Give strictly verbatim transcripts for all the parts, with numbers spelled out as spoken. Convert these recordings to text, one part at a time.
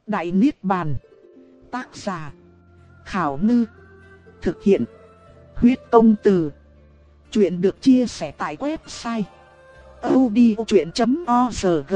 Đại Niết Bàn. Tác giả Khảo Ngư. Thực hiện Huyết Công Từ. Chuyện được chia sẻ tại website audiochuyện chấm org.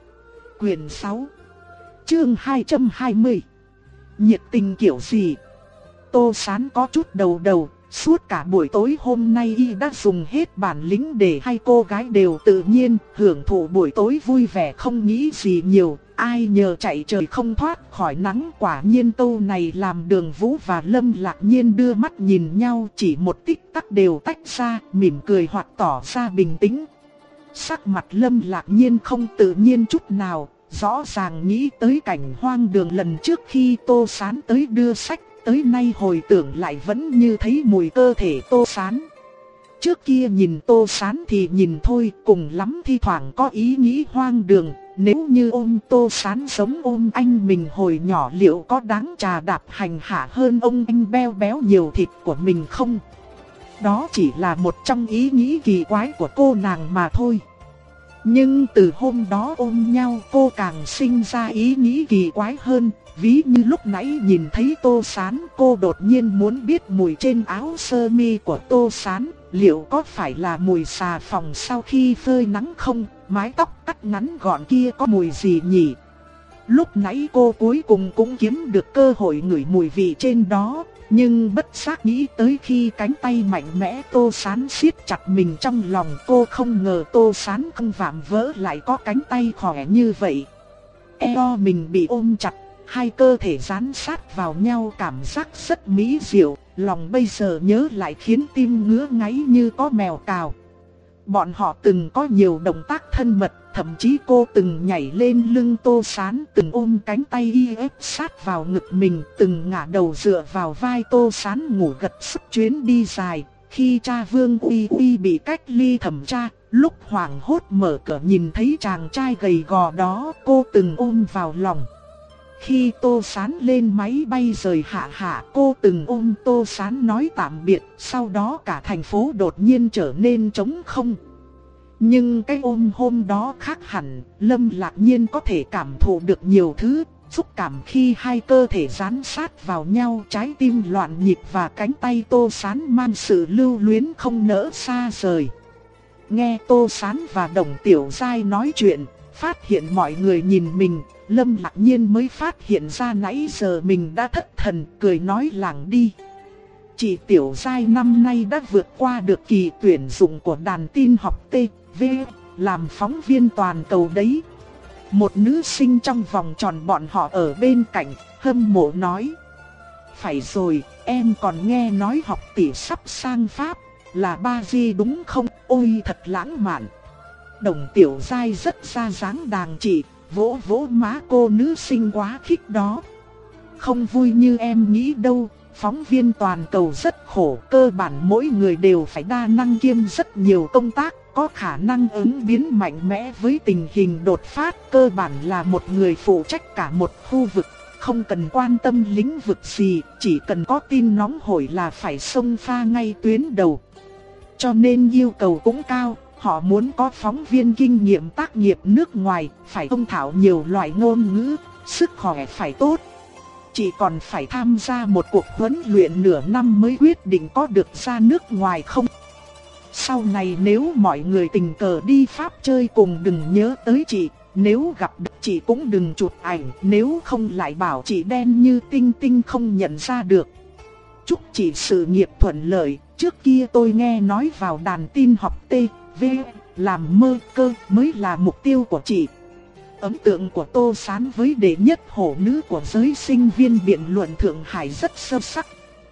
Quyền sáu, chương hai trăm hai mươi. Nhiệt tình kiểu gì? Tô Sán có chút đầu đầu. Suốt cả buổi tối hôm nay y đã dùng hết bản lĩnh để hai cô gái đều tự nhiên hưởng thụ buổi tối vui vẻ, không nghĩ gì nhiều. Ai nhờ chạy trời không thoát khỏi nắng. Quả nhiên câu này làm Đường Vũ và Lâm Lạc Nhiên đưa mắt nhìn nhau, chỉ một tích tắc đều tách ra, mỉm cười hoặc tỏ ra bình tĩnh. Sắc mặt Lâm Lạc Nhiên không tự nhiên chút nào, rõ ràng nghĩ tới cảnh hoang đường lần trước khi Tô Sán tới đưa sách. Tới nay hồi tưởng lại vẫn như thấy mùi cơ thể Tô Sán. Trước kia nhìn Tô Sán thì nhìn thôi, cùng lắm thi thoảng có ý nghĩ hoang đường. Nếu như ôm Tô Sán giống ôm anh mình hồi nhỏ, liệu có đáng trà đạp hành hạ hơn ông anh beo béo nhiều thịt của mình không? Đó chỉ là một trong ý nghĩ kỳ quái của cô nàng mà thôi. Nhưng từ hôm đó ôm nhau, cô càng sinh ra ý nghĩ kỳ quái hơn. Ví như lúc nãy nhìn thấy Tô Sán, cô đột nhiên muốn biết mùi trên áo sơ mi của Tô Sán liệu có phải là mùi xà phòng sau khi phơi nắng không? Mái tóc cắt ngắn gọn kia có mùi gì nhỉ? Lúc nãy cô cuối cùng cũng kiếm được cơ hội ngửi mùi vị trên đó. Nhưng bất giác nghĩ tới khi cánh tay mạnh mẽ Tô Sán siết chặt mình trong lòng, cô không ngờ Tô Sán không vạm vỡ lại có cánh tay khỏe như vậy. Eo mình bị ôm chặt, hai cơ thể dán sát vào nhau, cảm giác rất mỹ diệu. Lòng bây giờ nhớ lại khiến tim ngứa ngáy như có mèo cào. Bọn họ từng có nhiều động tác thân mật, thậm chí cô từng nhảy lên lưng Tô Sán, từng ôm cánh tay y ép sát vào ngực mình, từng ngả đầu dựa vào vai Tô Sán ngủ gật suốt chuyến đi dài. Khi cha Vương Uy Uy bị cách ly thẩm tra, lúc hoảng hốt mở cửa nhìn thấy chàng trai gầy gò đó, cô từng ôm vào lòng. Khi Tô Sán lên máy bay rời Hạ Hạ, cô từng ôm Tô Sán nói tạm biệt. Sau đó cả thành phố đột nhiên trở nên trống không. Nhưng cái ôm hôm đó khác hẳn. Lâm Lạc Nhiên có thể cảm thụ được nhiều thứ. Xúc cảm khi hai cơ thể dán sát vào nhau, trái tim loạn nhịp và cánh tay Tô Sán mang sự lưu luyến không nỡ xa rời. Nghe Tô Sán và Đồng Tiểu Giai nói chuyện, phát hiện mọi người nhìn mình, Lâm Lạc Nhiên mới phát hiện ra nãy giờ mình đã thất thần, cười nói lảng đi. Chị Tiểu Giai năm nay đã vượt qua được kỳ tuyển dụng của đàn tin học T V, làm phóng viên toàn cầu đấy. Một nữ sinh trong vòng tròn bọn họ ở bên cạnh, hâm mộ nói. Phải rồi, em còn nghe nói học tỷ sắp sang Pháp, là ba gì đúng không? Ôi thật lãng mạn. Đồng Tiểu Giai rất ra dáng đàng chị, vỗ vỗ má cô nữ sinh quá khích đó. Không vui như em nghĩ đâu, phóng viên toàn cầu rất khổ, cơ bản mỗi người đều phải đa năng kiêm rất nhiều công tác, có khả năng ứng biến mạnh mẽ với tình hình đột phát, cơ bản là một người phụ trách cả một khu vực, không cần quan tâm lĩnh vực gì, chỉ cần có tin nóng hổi là phải xông pha ngay tuyến đầu. Cho nên yêu cầu cũng cao. Họ muốn có phóng viên kinh nghiệm tác nghiệp nước ngoài, phải thông thạo nhiều loại ngôn ngữ, sức khỏe phải tốt. Chỉ còn phải tham gia một cuộc huấn luyện nửa năm mới quyết định có được ra nước ngoài không. Sau này nếu mọi người tình cờ đi Pháp chơi cùng đừng nhớ tới chị, nếu gặp được chị cũng đừng chụp ảnh, nếu không lại bảo chị đen như tinh tinh không nhận ra được. Chúc chị sự nghiệp thuận lợi, trước kia tôi nghe nói vào đàn tin học T V, làm mơ cơ mới là mục tiêu của chị. Ấn tượng của Tô Sán với đệ nhất hổ nữ của giới sinh viên biện luận Thượng Hải rất sâu sắc.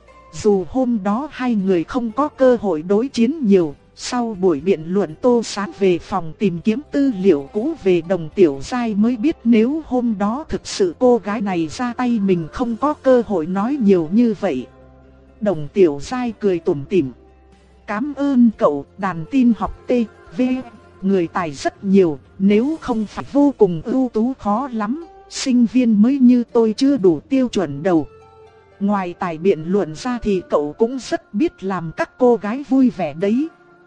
Dù hôm đó hai người không có cơ hội đối chiến nhiều, sau buổi biện luận Tô Sán về phòng tìm kiếm tư liệu cũ về Đồng Tiểu Giai mới biết nếu hôm đó thực sự cô gái này ra tay mình không có cơ hội nói nhiều như vậy. Đồng Tiểu Giai cười tủm tỉm. Cảm ơn cậu, đàn tin học T V, người tài rất nhiều, nếu không phải vô cùng ưu tú khó lắm, sinh viên mới như tôi chưa đủ tiêu chuẩn đâu. Ngoài tài biện luận ra thì cậu cũng rất biết làm các cô gái vui vẻ đấy.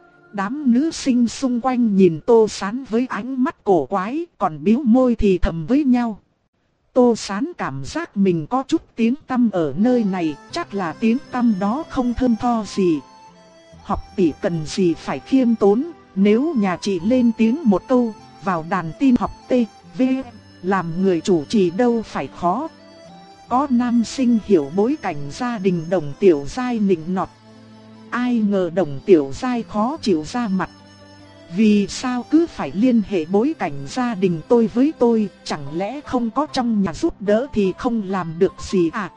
Đám nữ sinh xung quanh nhìn Tô Sán với ánh mắt cổ quái, còn bĩu môi thì thầm với nhau. Tô Sán cảm giác mình có chút tiếng tăm ở nơi này, chắc là tiếng tăm đó không thơm tho gì. Học tỷ cần gì phải khiêm tốn, nếu nhà chị lên tiếng một câu, vào đàn tin học T, V, làm người chủ trì đâu phải khó. Có nam sinh hiểu bối cảnh gia đình Đồng Tiểu Giai nịnh nọt. Ai ngờ Đồng Tiểu Giai khó chịu ra mặt. Vì sao cứ phải liên hệ bối cảnh gia đình tôi với tôi, chẳng lẽ không có trong nhà giúp đỡ thì không làm được gì à?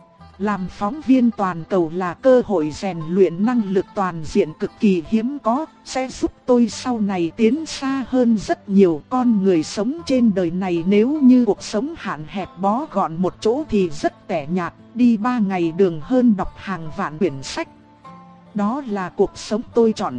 Làm phóng viên toàn cầu là cơ hội rèn luyện năng lực toàn diện cực kỳ hiếm có, sẽ giúp tôi sau này tiến xa hơn rất nhiều. Con người sống trên đời này nếu như cuộc sống hạn hẹp bó gọn một chỗ thì rất tẻ nhạt, đi ba ngày đường hơn đọc hàng vạn quyển sách. Đó là cuộc sống tôi chọn.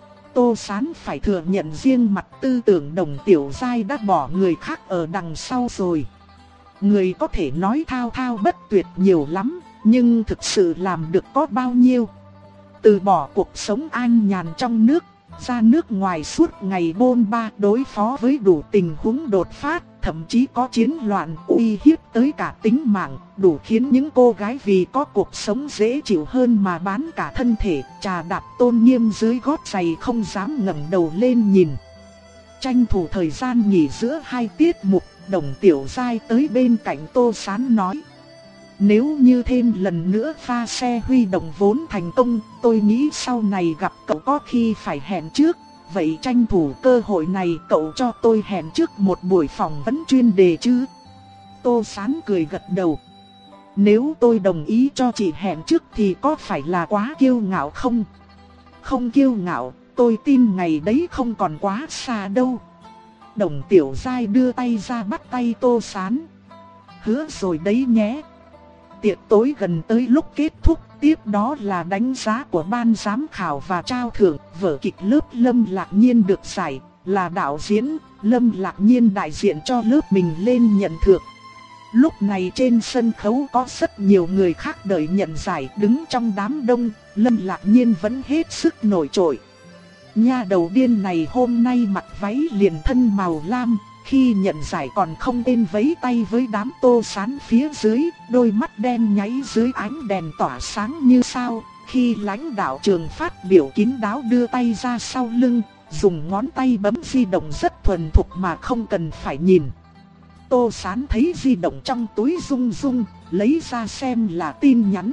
Tô Sán phải thừa nhận riêng mặt tư tưởng Đồng Tiểu Giai đã bỏ người khác ở đằng sau rồi. Người có thể nói thao thao bất tuyệt nhiều lắm, nhưng thực sự làm được có bao nhiêu. Từ bỏ cuộc sống an nhàn trong nước, ra nước ngoài suốt ngày bôn ba đối phó với đủ tình huống đột phát, thậm chí có chiến loạn uy hiếp tới cả tính mạng, đủ khiến những cô gái vì có cuộc sống dễ chịu hơn mà bán cả thân thể, trà đạp tôn nghiêm dưới gót giày không dám ngẩng đầu lên nhìn. Tranh thủ thời gian nghỉ giữa hai tiết mục, Đồng Tiểu Giai tới bên cạnh Tô Sán nói: nếu như thêm lần nữa pha xe huy động vốn thành công, tôi nghĩ sau này gặp cậu có khi phải hẹn trước. Vậy tranh thủ cơ hội này cậu cho tôi hẹn trước một buổi phỏng vấn chuyên đề chứ? Tô Sán cười gật đầu. Nếu tôi đồng ý cho chị hẹn trước thì có phải là quá kiêu ngạo không? Không kiêu ngạo, tôi tin ngày đấy không còn quá xa đâu. Đồng Tiểu Giai đưa tay ra bắt tay Tô Sán. Hứa rồi đấy nhé. Tiệc tối gần tới lúc kết thúc, tiếp đó là đánh giá của ban giám khảo và trao thưởng. Vở kịch lớp Lâm Lạc Nhiên được giải, là đạo diễn, Lâm Lạc Nhiên đại diện cho lớp mình lên nhận thưởng. Lúc này trên sân khấu có rất nhiều người khác đợi nhận giải, đứng trong đám đông, Lâm Lạc Nhiên vẫn hết sức nổi trội. Nha đầu điên này hôm nay mặc váy liền thân màu lam, khi nhận giải còn không quên vẫy tay với đám Tô Sán phía dưới, đôi mắt đen nháy dưới ánh đèn tỏa sáng như sao. Khi lãnh đạo trường phát biểu kín đáo đưa tay ra sau lưng, dùng ngón tay bấm di động rất thuần thục mà không cần phải nhìn. Tô Sán thấy di động trong túi rung rung, lấy ra xem là tin nhắn.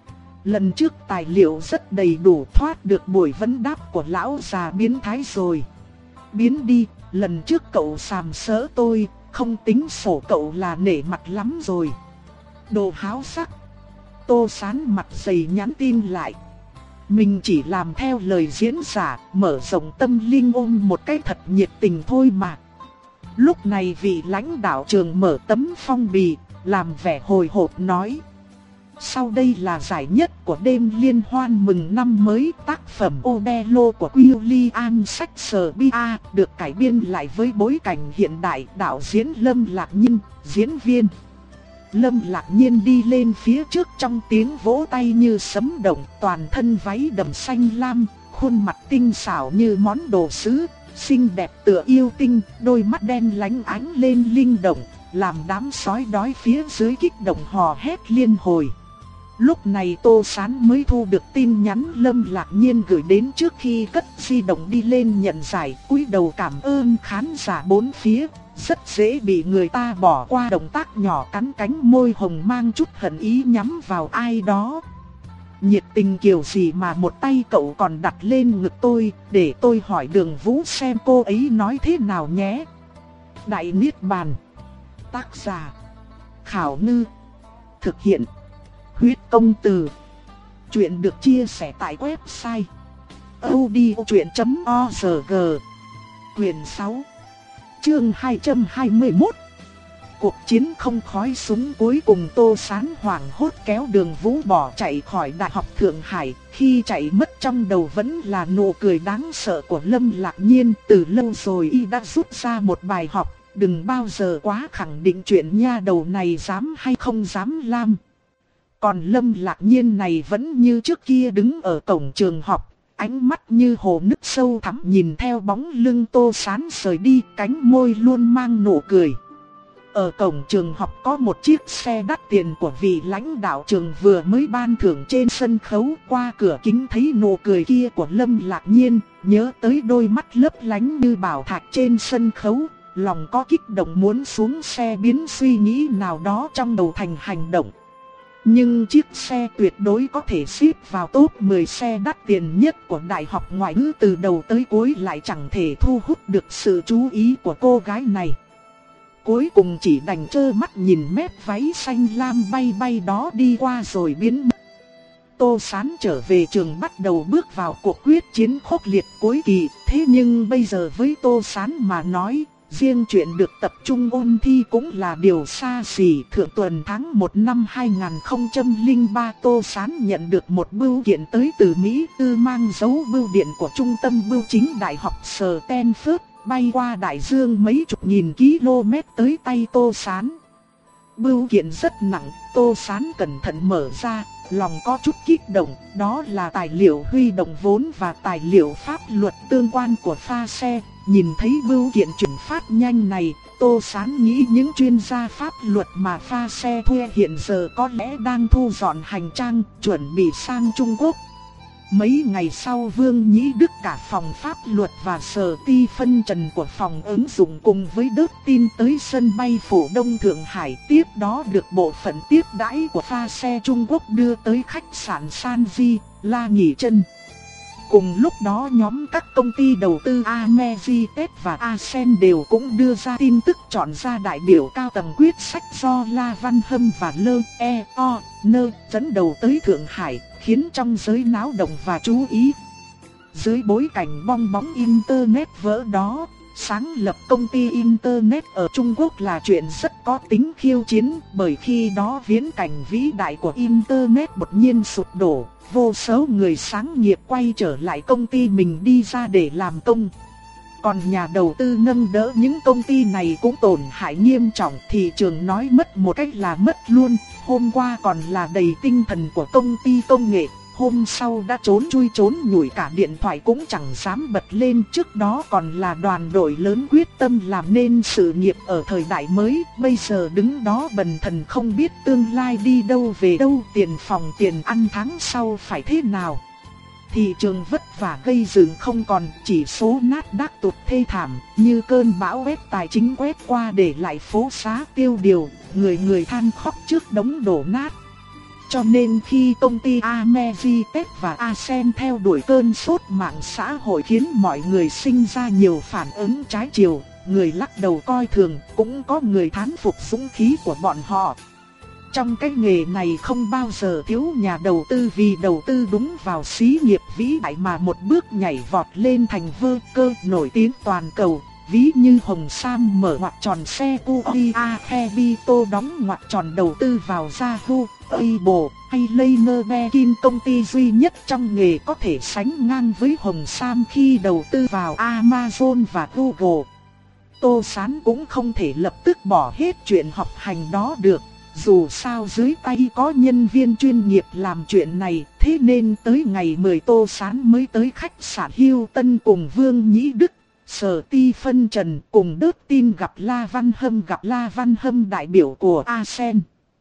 Lần trước tài liệu rất đầy đủ, thoát được buổi vấn đáp của lão già biến thái rồi. Biến đi, lần trước cậu sàm sỡ tôi, không tính sổ cậu là nể mặt lắm rồi. Đồ háo sắc. Tô Sán mặt dày nhắn tin lại. Mình chỉ làm theo lời diễn giả, mở rộng tâm linh ôm một cái thật nhiệt tình thôi mà. Lúc này vị lãnh đạo trường mở tấm phong bì, làm vẻ hồi hộp nói: sau đây là giải nhất của đêm liên hoan mừng năm mới, tác phẩm Othello của William Shakespeare, được cải biên lại với bối cảnh hiện đại, đạo diễn Lâm Lạc Nhiên, diễn viên. Lâm Lạc Nhiên đi lên phía trước trong tiếng vỗ tay như sấm động, toàn thân váy đầm xanh lam, khuôn mặt tinh xảo như món đồ sứ, xinh đẹp tựa yêu tinh, đôi mắt đen lánh ánh lên linh động, làm đám sói đói phía dưới kích động hò hét liên hồi. Lúc này Tô Sán mới thu được tin nhắn Lâm Lạc Nhiên gửi đến trước khi cất di động đi lên nhận giải, cúi đầu cảm ơn khán giả bốn phía. Rất dễ bị người ta bỏ qua động tác nhỏ cắn cánh môi hồng mang chút hận ý nhắm vào ai đó. Nhiệt tình kiểu gì mà một tay cậu còn đặt lên ngực tôi, để tôi hỏi Đường Vũ xem cô ấy nói thế nào nhé. Đại Niết Bàn. Tác giả Khảo Ngư. Thực hiện Huyết Công Từ. Chuyện được chia sẻ tại website audiochuyện chấm org. Quyền sáu, chương hai trăm hai mươi mốt. Cuộc chiến không khói súng cuối cùng. Tô Sán hoảng hốt kéo Đường Vũ bỏ chạy khỏi Đại học Thượng Hải. Khi chạy mất trong đầu vẫn là nụ cười đáng sợ của Lâm Lạc Nhiên. Từ lâu rồi y đã rút ra một bài học, đừng bao giờ quá khẳng định chuyện nha đầu này dám hay không dám làm. Còn Lâm Lạc Nhiên này vẫn như trước kia đứng ở cổng trường học, ánh mắt như hồ nước sâu thẳm nhìn theo bóng lưng Tô Sán rời đi, cánh môi luôn mang nụ cười. Ở cổng trường học có một chiếc xe đắt tiền của vị lãnh đạo trường vừa mới ban thưởng trên sân khấu. Qua cửa kính thấy nụ cười kia của Lâm Lạc Nhiên, nhớ tới đôi mắt lấp lánh như bảo thạch trên sân khấu, lòng có kích động muốn xuống xe biến suy nghĩ nào đó trong đầu thành hành động. Nhưng chiếc xe tuyệt đối có thể xếp vào top mười xe đắt tiền nhất của Đại học Ngoại ngữ từ đầu tới cuối lại chẳng thể thu hút được sự chú ý của cô gái này. Cuối cùng chỉ đành trơ mắt nhìn mép váy xanh lam bay bay đó đi qua rồi biến mất. Tô Sán trở về trường bắt đầu bước vào cuộc quyết chiến khốc liệt cuối kỳ. Thế nhưng bây giờ với Tô Sán mà nói, riêng chuyện được tập trung ôn thi cũng là điều xa xỉ. Thượng tuần tháng một năm hai nghìn không trăm lẻ ba, Tô Sán nhận được một bưu kiện tới từ Mỹ Tư mang dấu bưu điện của Trung tâm Bưu chính Đại học Stanford, bay qua đại dương mấy chục nghìn km tới tay Tô Sán. Bưu kiện rất nặng, Tô Sán cẩn thận mở ra, lòng có chút kích động. Đó là tài liệu huy động vốn và tài liệu pháp luật tương quan của pha xe. Nhìn thấy bưu kiện chuyển phát nhanh này, Tô Sán nghĩ những chuyên gia pháp luật mà pha xe thuê hiện giờ có lẽ đang thu dọn hành trang, chuẩn bị sang Trung Quốc. Mấy ngày sau, Vương Nhĩ Đức, cả phòng pháp luật và sở ti phân trần của phòng ứng dụng cùng với đớt tin tới sân bay Phủ Đông Thượng Hải, tiếp đó được bộ phận tiếp đãi của pha xe Trung Quốc đưa tới khách sạn Sanji, La nghỉ chân. Cùng lúc đó, nhóm các công ty đầu tư Ameritech và Ascend đều cũng đưa ra tin tức chọn ra đại biểu cao tầng quyết sách do La Văn Hâm và Lơ E O Nơ dẫn đầu tới Thượng Hải, khiến trong giới náo động và chú ý. Dưới bối cảnh bong bóng Internet vỡ đó, sáng lập công ty Internet ở Trung Quốc là chuyện rất có tính khiêu chiến, bởi khi đó viễn cảnh vĩ đại của Internet đột nhiên sụp đổ, vô số người sáng nghiệp quay trở lại công ty mình đi ra để làm công. Còn nhà đầu tư nâng đỡ những công ty này cũng tổn hại nghiêm trọng, thị trường nói mất một cách là mất luôn. Hôm qua còn là đầy tinh thần của công ty công nghệ, hôm sau đã trốn chui trốn nhủi, cả điện thoại cũng chẳng dám bật lên. Trước đó còn là đoàn đội lớn quyết tâm làm nên sự nghiệp ở thời đại mới, bây giờ đứng đó bần thần không biết tương lai đi đâu về đâu, tiền phòng tiền ăn tháng sau phải thế nào. Thị trường vất vả gây dựng không còn, chỉ số nát đắc tụt thê thảm, như cơn bão quét tài chính quét qua để lại phố xá tiêu điều, người người than khóc trước đống đổ nát. Cho nên khi công ty Ameritech và Ascend theo đuổi cơn sốt mạng xã hội khiến mọi người sinh ra nhiều phản ứng trái chiều, người lắc đầu coi thường, cũng có người thán phục dũng khí của bọn họ. Trong cái nghề này không bao giờ thiếu nhà đầu tư, vì đầu tư đúng vào xí nghiệp vĩ đại mà một bước nhảy vọt lên thành vơ cơ nổi tiếng toàn cầu. Ví như Hồng Sam mở ngoặc tròn xe Kia Hebito đóng ngoặc tròn đầu tư vào Yahoo, Weibo hay Leiner Bekin, công ty duy nhất trong nghề có thể sánh ngang với Hồng Sam khi đầu tư vào Amazon và Google. Tô Sán cũng không thể lập tức bỏ hết chuyện học hành đó được. Dù sao dưới tay có nhân viên chuyên nghiệp làm chuyện này, thế nên tới ngày mười Tô Sán mới tới khách sạn Hilton cùng Vương Nhĩ Đức, Sở Ti phân trần cùng đớt tin gặp La Văn Hâm. Gặp La Văn Hâm, đại biểu của Ascend.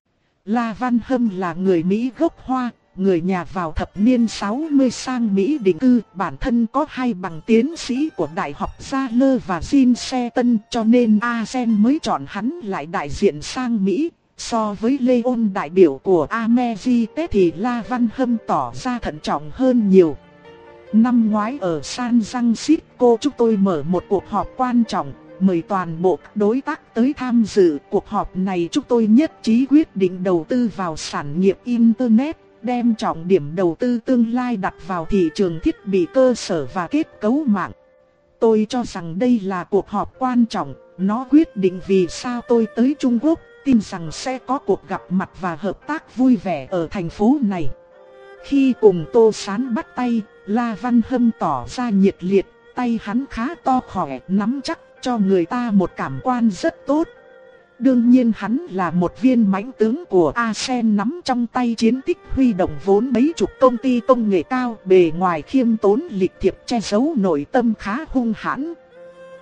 La Văn Hâm là người Mỹ gốc Hoa, người nhà vào thập niên sáu mươi sang Mỹ định cư, bản thân có hai bằng tiến sĩ của Đại học Yale và Princeton, cho nên Ascend mới chọn hắn lại đại diện sang Mỹ. So với Leon, đại biểu của Ameritech, thì La Văn Hâm tỏ ra thận trọng hơn nhiều. Năm ngoái ở San Francisco chúng tôi mở một cuộc họp quan trọng, mời toàn bộ đối tác tới tham dự. Cuộc họp này chúng tôi nhất trí quyết định đầu tư vào sản nghiệp Internet, đem trọng điểm đầu tư tương lai đặt vào thị trường thiết bị cơ sở và kết cấu mạng. Tôi cho rằng đây là cuộc họp quan trọng, nó quyết định vì sao tôi tới Trung Quốc, tin rằng sẽ có cuộc gặp mặt và hợp tác vui vẻ ở thành phố này. Khi cùng Tô Sán bắt tay, La Văn Hâm tỏ ra nhiệt liệt, tay hắn khá to khỏe, nắm chắc, cho người ta một cảm quan rất tốt. Đương nhiên hắn là một viên mãnh tướng của Ascend, nắm trong tay chiến tích huy động vốn mấy chục công ty công nghệ cao, bề ngoài khiêm tốn lịch thiệp che giấu nội tâm khá hung hãn.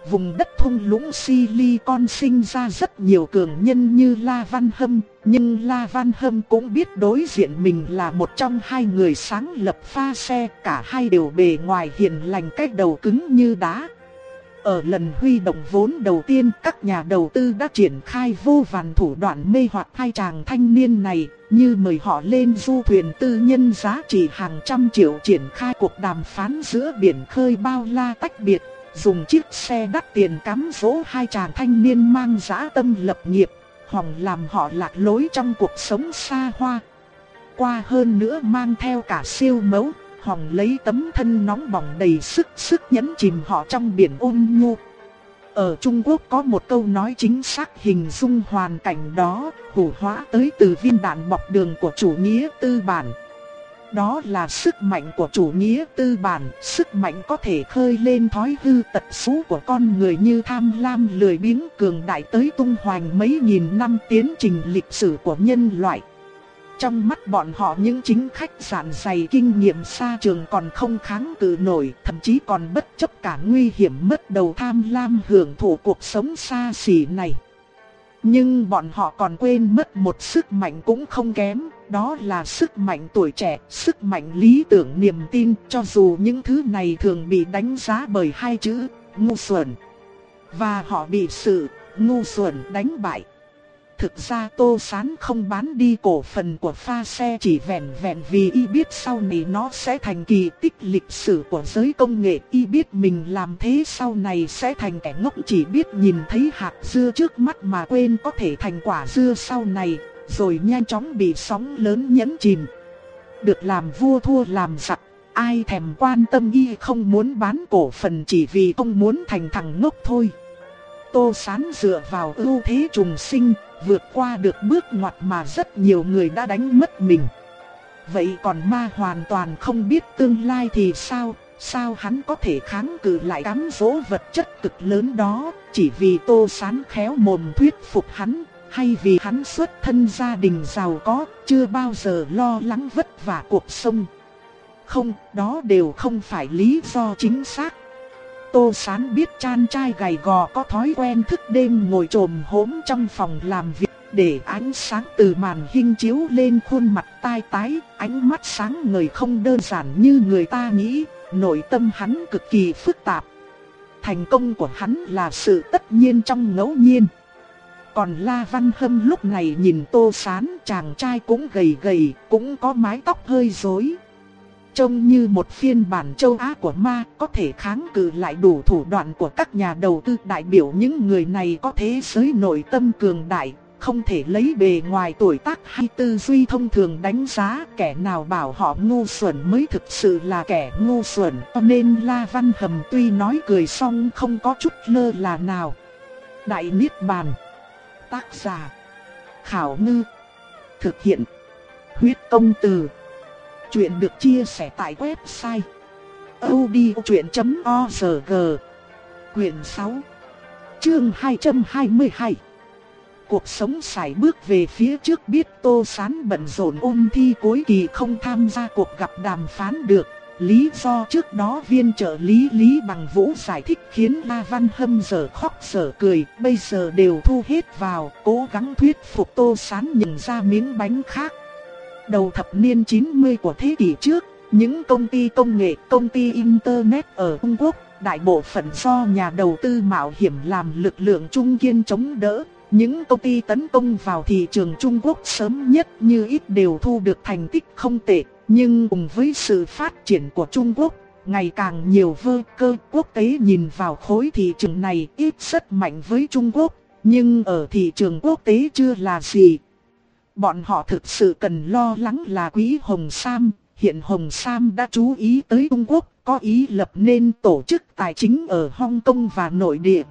Vùng đất thung lũng Silicon sinh ra rất nhiều cường nhân như La Văn Hâm, nhưng La Văn Hâm cũng biết đối diện mình là một trong hai người sáng lập pha xe, cả hai đều bề ngoài hiền lành cách đầu cứng như đá. Ở lần huy động vốn đầu tiên, các nhà đầu tư đã triển khai vô vàn thủ đoạn mê hoặc hai chàng thanh niên này, như mời họ lên du thuyền tư nhân giá trị hàng trăm triệu triển khai cuộc đàm phán giữa biển khơi bao la tách biệt, dùng chiếc xe đắt tiền cám dỗ hai chàng thanh niên mang dã tâm lập nghiệp, hòng làm họ lạc lối trong cuộc sống xa hoa. Qua hơn nữa mang theo cả siêu mẫu, hòng lấy tấm thân nóng bỏng đầy sức sức nhấn chìm họ trong biển ôn nhu. Ở Trung Quốc có một câu nói chính xác hình dung hoàn cảnh đó, hủ hóa tới từ viên đạn bọc đường của chủ nghĩa tư bản. Đó là sức mạnh của chủ nghĩa tư bản, sức mạnh có thể khơi lên thói hư tật xấu của con người như tham lam, lười biếng, cường đại tới tung hoành mấy nghìn năm tiến trình lịch sử của nhân loại. Trong mắt bọn họ, những chính khách dạn dày kinh nghiệm xa trường còn không kháng cự nổi, thậm chí còn bất chấp cả nguy hiểm mất đầu tham lam hưởng thụ cuộc sống xa xỉ này. Nhưng bọn họ còn quên mất một sức mạnh cũng không kém, đó là sức mạnh tuổi trẻ, sức mạnh lý tưởng, niềm tin, cho dù những thứ này thường bị đánh giá bởi hai chữ ngu xuẩn. Và họ bị sự ngu xuẩn đánh bại. Thực ra Tô Sán không bán đi cổ phần của pha xe chỉ vẹn vẹn vì y biết sau này nó sẽ thành kỳ tích lịch sử của giới công nghệ. Y biết mình làm thế sau này sẽ thành kẻ ngốc chỉ biết nhìn thấy hạt dưa trước mắt mà quên có thể thành quả dưa sau này, rồi nhanh chóng bị sóng lớn nhấn chìm. Được làm vua thua làm giặc, ai thèm quan tâm, y không muốn bán cổ phần chỉ vì không muốn thành thằng ngốc thôi. Tô Sán dựa vào ưu thế trùng sinh, vượt qua được bước ngoặt mà rất nhiều người đã đánh mất mình. Vậy còn Ma hoàn toàn không biết tương lai thì sao? Sao hắn có thể kháng cự lại cám dỗ vật chất cực lớn đó, chỉ vì Tô Sán khéo mồm thuyết phục hắn, hay vì hắn xuất thân gia đình giàu có, chưa bao giờ lo lắng vất vả cuộc sống? Không, đó đều không phải lý do chính xác. Tô Sán biết chàng trai gầy gò có thói quen thức đêm ngồi chồm hổm trong phòng làm việc, để ánh sáng từ màn hình chiếu lên khuôn mặt tai tái, ánh mắt sáng ngời không đơn giản như người ta nghĩ, nội tâm hắn cực kỳ phức tạp. Thành công của hắn là sự tất nhiên trong ngẫu nhiên. Còn La Văn Hâm lúc này nhìn Tô Sán, chàng trai cũng gầy gầy, cũng có mái tóc hơi rối, trông như một phiên bản châu Á của Ma, có thể kháng cự lại đủ thủ đoạn của các nhà đầu tư. Đại biểu những người này có thế giới nội tâm cường đại, không thể lấy bề ngoài tuổi tác hay tư duy thông thường đánh giá. Kẻ nào bảo họ ngu xuẩn mới thực sự là kẻ ngu xuẩn. Cho nên La Văn Hâm tuy nói cười xong không có chút lơ là nào. Đại Niết Bàn. Tác giả Khảo Ngư. Thực hiện Huyết Công Từ. Chuyện được chia sẻ tại website audiochuyện chấm org. Quyển sáu, chương hai trăm hai mươi hai. Cuộc sống sải bước về phía trước. Biết Tô Sán bận rộn ôn thi cuối kỳ không tham gia cuộc gặp đàm phán được. Lý do trước đó viên trợ lý Lý Bằng Vũ giải thích khiến La Văn Hâm dở khóc dở cười, bây giờ đều thu hết vào, cố gắng thuyết phục Tô Sán nhận ra miếng bánh khác. Đầu thập niên chín mươi của thế kỷ trước, những công ty công nghệ, công ty Internet ở Trung Quốc, đại bộ phận do nhà đầu tư mạo hiểm làm lực lượng trung kiên chống đỡ. Những công ty tấn công vào thị trường Trung Quốc sớm nhất như ít đều thu được thành tích không tệ. Nhưng cùng với sự phát triển của Trung Quốc, ngày càng nhiều vơ cơ quốc tế nhìn vào khối thị trường này, ít rất mạnh với Trung Quốc, nhưng ở thị trường quốc tế chưa là gì. Bọn họ thực sự cần lo lắng là Quỹ Hồng Sam. Hiện Hồng Sam đã chú ý tới Trung Quốc, có ý lập nên tổ chức tài chính ở Hong Kong và nội địa.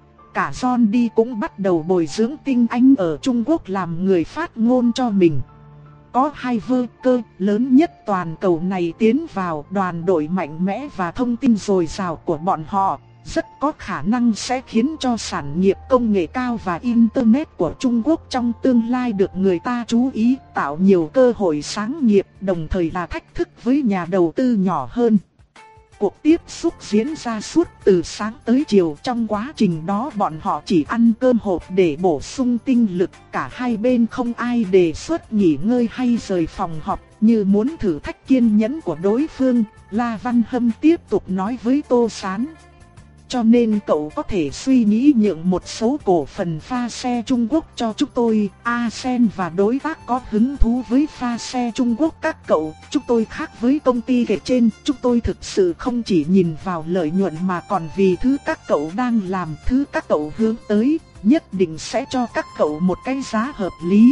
Cả John Đi cũng bắt đầu bồi dưỡng tinh anh ở Trung Quốc làm người phát ngôn cho mình. Có hai vơ cơ lớn nhất toàn cầu này tiến vào, đoàn đội mạnh mẽ và thông tin dồi dào của bọn họ rất có khả năng sẽ khiến cho sản nghiệp công nghệ cao và Internet của Trung Quốc trong tương lai được người ta chú ý, tạo nhiều cơ hội sáng nghiệp, đồng thời là thách thức với nhà đầu tư nhỏ hơn. cuộc tiếp xúc diễn ra suốt từ sáng tới chiều. Trong quá trình đó bọn họ chỉ ăn cơm hộp để bổ sung tinh lực. Cả hai bên không ai đề xuất nghỉ ngơi hay rời phòng họp, như muốn thử thách kiên nhẫn của đối phương. La Văn Hâm tiếp tục nói với Tô Sán. Cho nên cậu có thể suy nghĩ nhượng một số cổ phần pha xe Trung Quốc cho chúng tôi. A Sen và đối tác có hứng thú với pha xe Trung Quốc các cậu. Chúng tôi khác với công ty kể trên. Chúng tôi thực sự không chỉ nhìn vào lợi nhuận mà còn vì thứ các cậu đang làm, thứ các cậu hướng tới. Nhất định sẽ cho các cậu một cái giá hợp lý.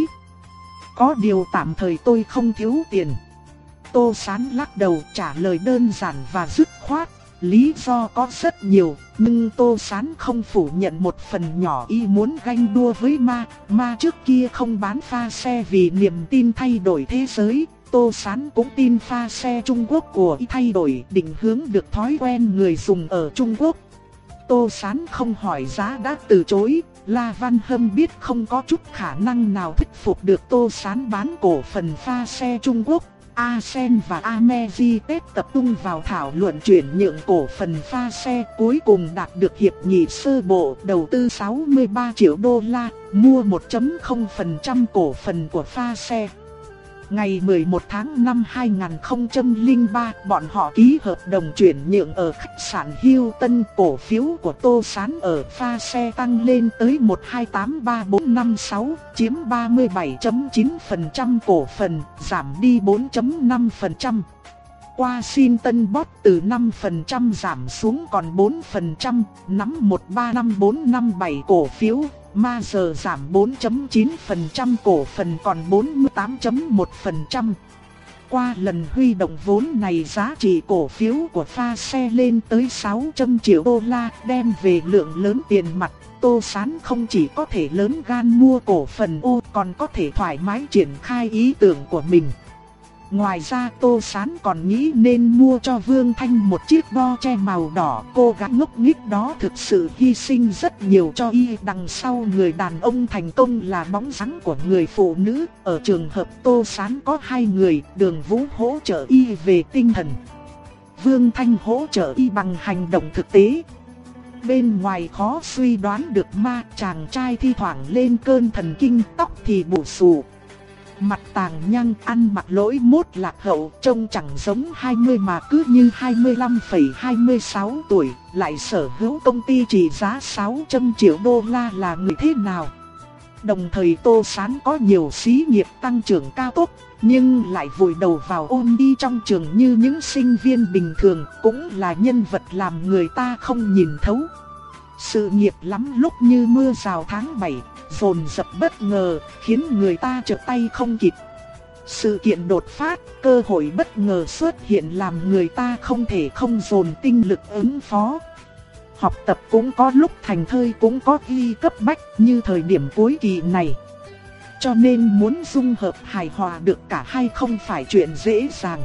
Có điều tạm thời tôi không thiếu tiền. Tô Sán lắc đầu trả lời đơn giản và dứt khoát. Lý do có rất nhiều, nhưng Tô Sán không phủ nhận một phần nhỏ y muốn ganh đua với Ma. Ma trước kia không bán pha xe vì niềm tin thay đổi thế giới. Tô Sán cũng tin pha xe Trung Quốc của y thay đổi định hướng được thói quen người dùng ở Trung Quốc. Tô Sán không hỏi giá đã từ chối. La Văn Hâm biết không có chút khả năng nào thuyết phục được Tô Sán bán cổ phần pha xe Trung Quốc. A Sen và Ameritech tập trung vào thảo luận chuyển nhượng cổ phần pha xe, cuối cùng đạt được hiệp nghị sơ bộ đầu tư sáu mươi ba triệu đô la, mua một phẩy không phần trăm cổ phần của pha xe. Ngày mười một tháng năm hai nghìn không trăm lẻ ba, bọn họ ký hợp đồng chuyển nhượng ở khách sạn Hilton. Cổ phiếu của Tô Sán ở pha xe tăng lên tới một hai tám ba bốn năm sáu, chiếm ba mươi bảy phẩy chín phần trăm cổ phần, giảm đi bốn phẩy năm phần trăm. Washington Bot từ năm phần trăm giảm xuống còn bốn phần trăm, nắm một ba năm bốn năm bảy cổ phiếu. Ma giờ giảm bốn phẩy chín phần trăm cổ phần còn bốn mươi tám phẩy một phần trăm. Qua lần huy động vốn này, giá trị cổ phiếu của pha xe lên tới sáu trăm triệu đô la, đem về lượng lớn tiền mặt. Tô Sán không chỉ có thể lớn gan mua cổ phần ô, còn có thể thoải mái triển khai ý tưởng của mình. Ngoài ra Tô Sán còn nghĩ nên mua cho Vương Thanh một chiếc bo che màu đỏ. Cô gái ngốc nghếch đó thực sự hy sinh rất nhiều cho y. Đằng sau người đàn ông thành công là bóng dáng của người phụ nữ. Ở trường hợp Tô Sán có hai người, Đường Vũ hỗ trợ y về tinh thần, Vương Thanh hỗ trợ y bằng hành động thực tế. Bên ngoài khó suy đoán được Ma, chàng trai thi thoảng lên cơn thần kinh, tóc thì bù xù, mặt tàng nhang, ăn mặc lỗi mốt lạc hậu, trông chẳng giống hai mươi mà cứ như hai mươi lăm phẩy hai mươi sáu tuổi, lại sở hữu công ty trị giá sáu trăm triệu đô la là người thế nào. Đồng thời Tô Sán có nhiều xí nghiệp tăng trưởng cao tốc, nhưng lại vùi đầu vào ôn đi trong trường như những sinh viên bình thường, cũng là nhân vật làm người ta không nhìn thấu. Sự nghiệp lắm lúc như mưa rào tháng bảy, dồn dập bất ngờ, khiến người ta trở tay không kịp. Sự kiện đột phát, cơ hội bất ngờ xuất hiện làm người ta không thể không dồn tinh lực ứng phó. Học tập cũng có lúc thành thơi, cũng có khi cấp bách như thời điểm cuối kỳ này. Cho nên muốn dung hợp hài hòa được cả hai không phải chuyện dễ dàng.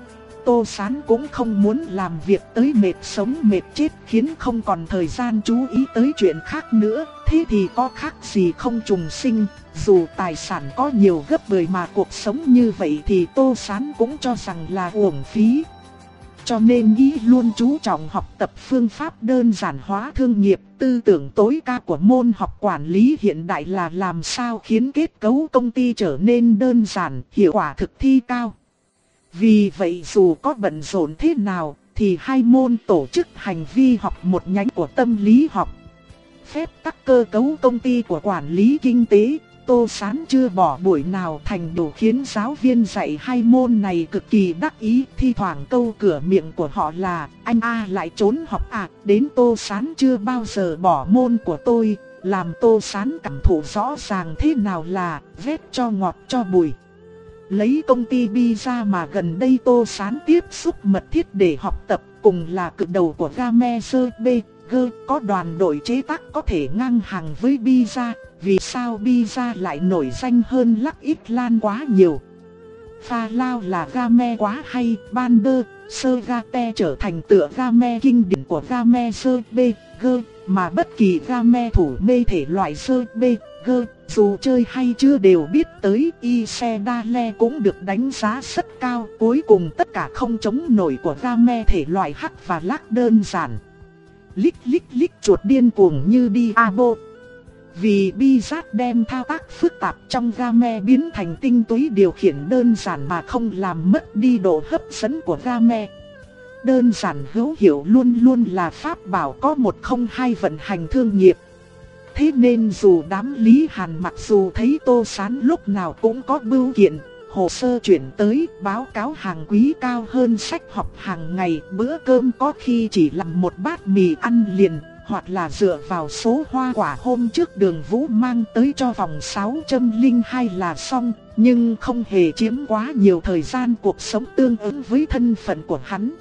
Tô Sán cũng không muốn làm việc tới mệt sống mệt chết, khiến không còn thời gian chú ý tới chuyện khác nữa. Thế thì có khác gì không trùng sinh, dù tài sản có nhiều gấp bội mà cuộc sống như vậy thì Tô Sán cũng cho rằng là uổng phí. Cho nên y luôn chú trọng học tập phương pháp đơn giản hóa thương nghiệp. Tư tưởng tối cao của môn học quản lý hiện đại là làm sao khiến kết cấu công ty trở nên đơn giản, hiệu quả thực thi cao. Vì vậy dù có bận rộn thế nào thì hai môn tổ chức hành vi học, một nhánh của tâm lý học, phép tắc cơ cấu công ty của quản lý kinh tế, Tô Sán chưa bỏ buổi nào thành đủ, khiến giáo viên dạy hai môn này cực kỳ đắc ý. Thi thoảng câu cửa miệng của họ là anh A lại trốn học à. Đến Tô Sán chưa bao giờ bỏ môn của tôi, làm Tô Sán cảm thụ rõ ràng thế nào là vét cho ngọt cho bùi. Lấy công ty Pizza mà gần đây Tô Sán tiếp xúc mật thiết để học tập, cùng là cự đầu của Gameser B G, có đoàn đội chế tác có thể ngang hàng với Pizza. Vì sao Pizza lại nổi danh hơn Lucky Land quá nhiều? Pha lao là game quá hay, Bander, Sergate trở thành tựa game kinh điển của Gameser B G, mà bất kỳ game thủ mê thể loại Sơ B G dù chơi hay chưa đều biết tới, Isedale cũng được đánh giá rất cao. Cuối cùng tất cả không chống nổi của game thể loại hack và lác đơn giản. Lích lích lích chuột điên cuồng như Diablo. Vì Blizzard đem thao tác phức tạp trong game biến thành tinh túy điều khiển đơn giản mà không làm mất đi độ hấp dẫn của game. Đơn giản hữu hiệu luôn luôn là pháp bảo có một không hai vận hành thương nghiệp. Thế nên dù đám Lý Hàn mặc dù thấy Tô Sán lúc nào cũng có bưu kiện, hồ sơ chuyển tới, báo cáo hàng quý cao hơn sách học hàng ngày, bữa cơm có khi chỉ làm một bát mì ăn liền, hoặc là dựa vào số hoa quả hôm trước Đường Vũ mang tới cho vòng sáu không hai là xong, nhưng không hề chiếm quá nhiều thời gian cuộc sống tương ứng với thân phận của hắn.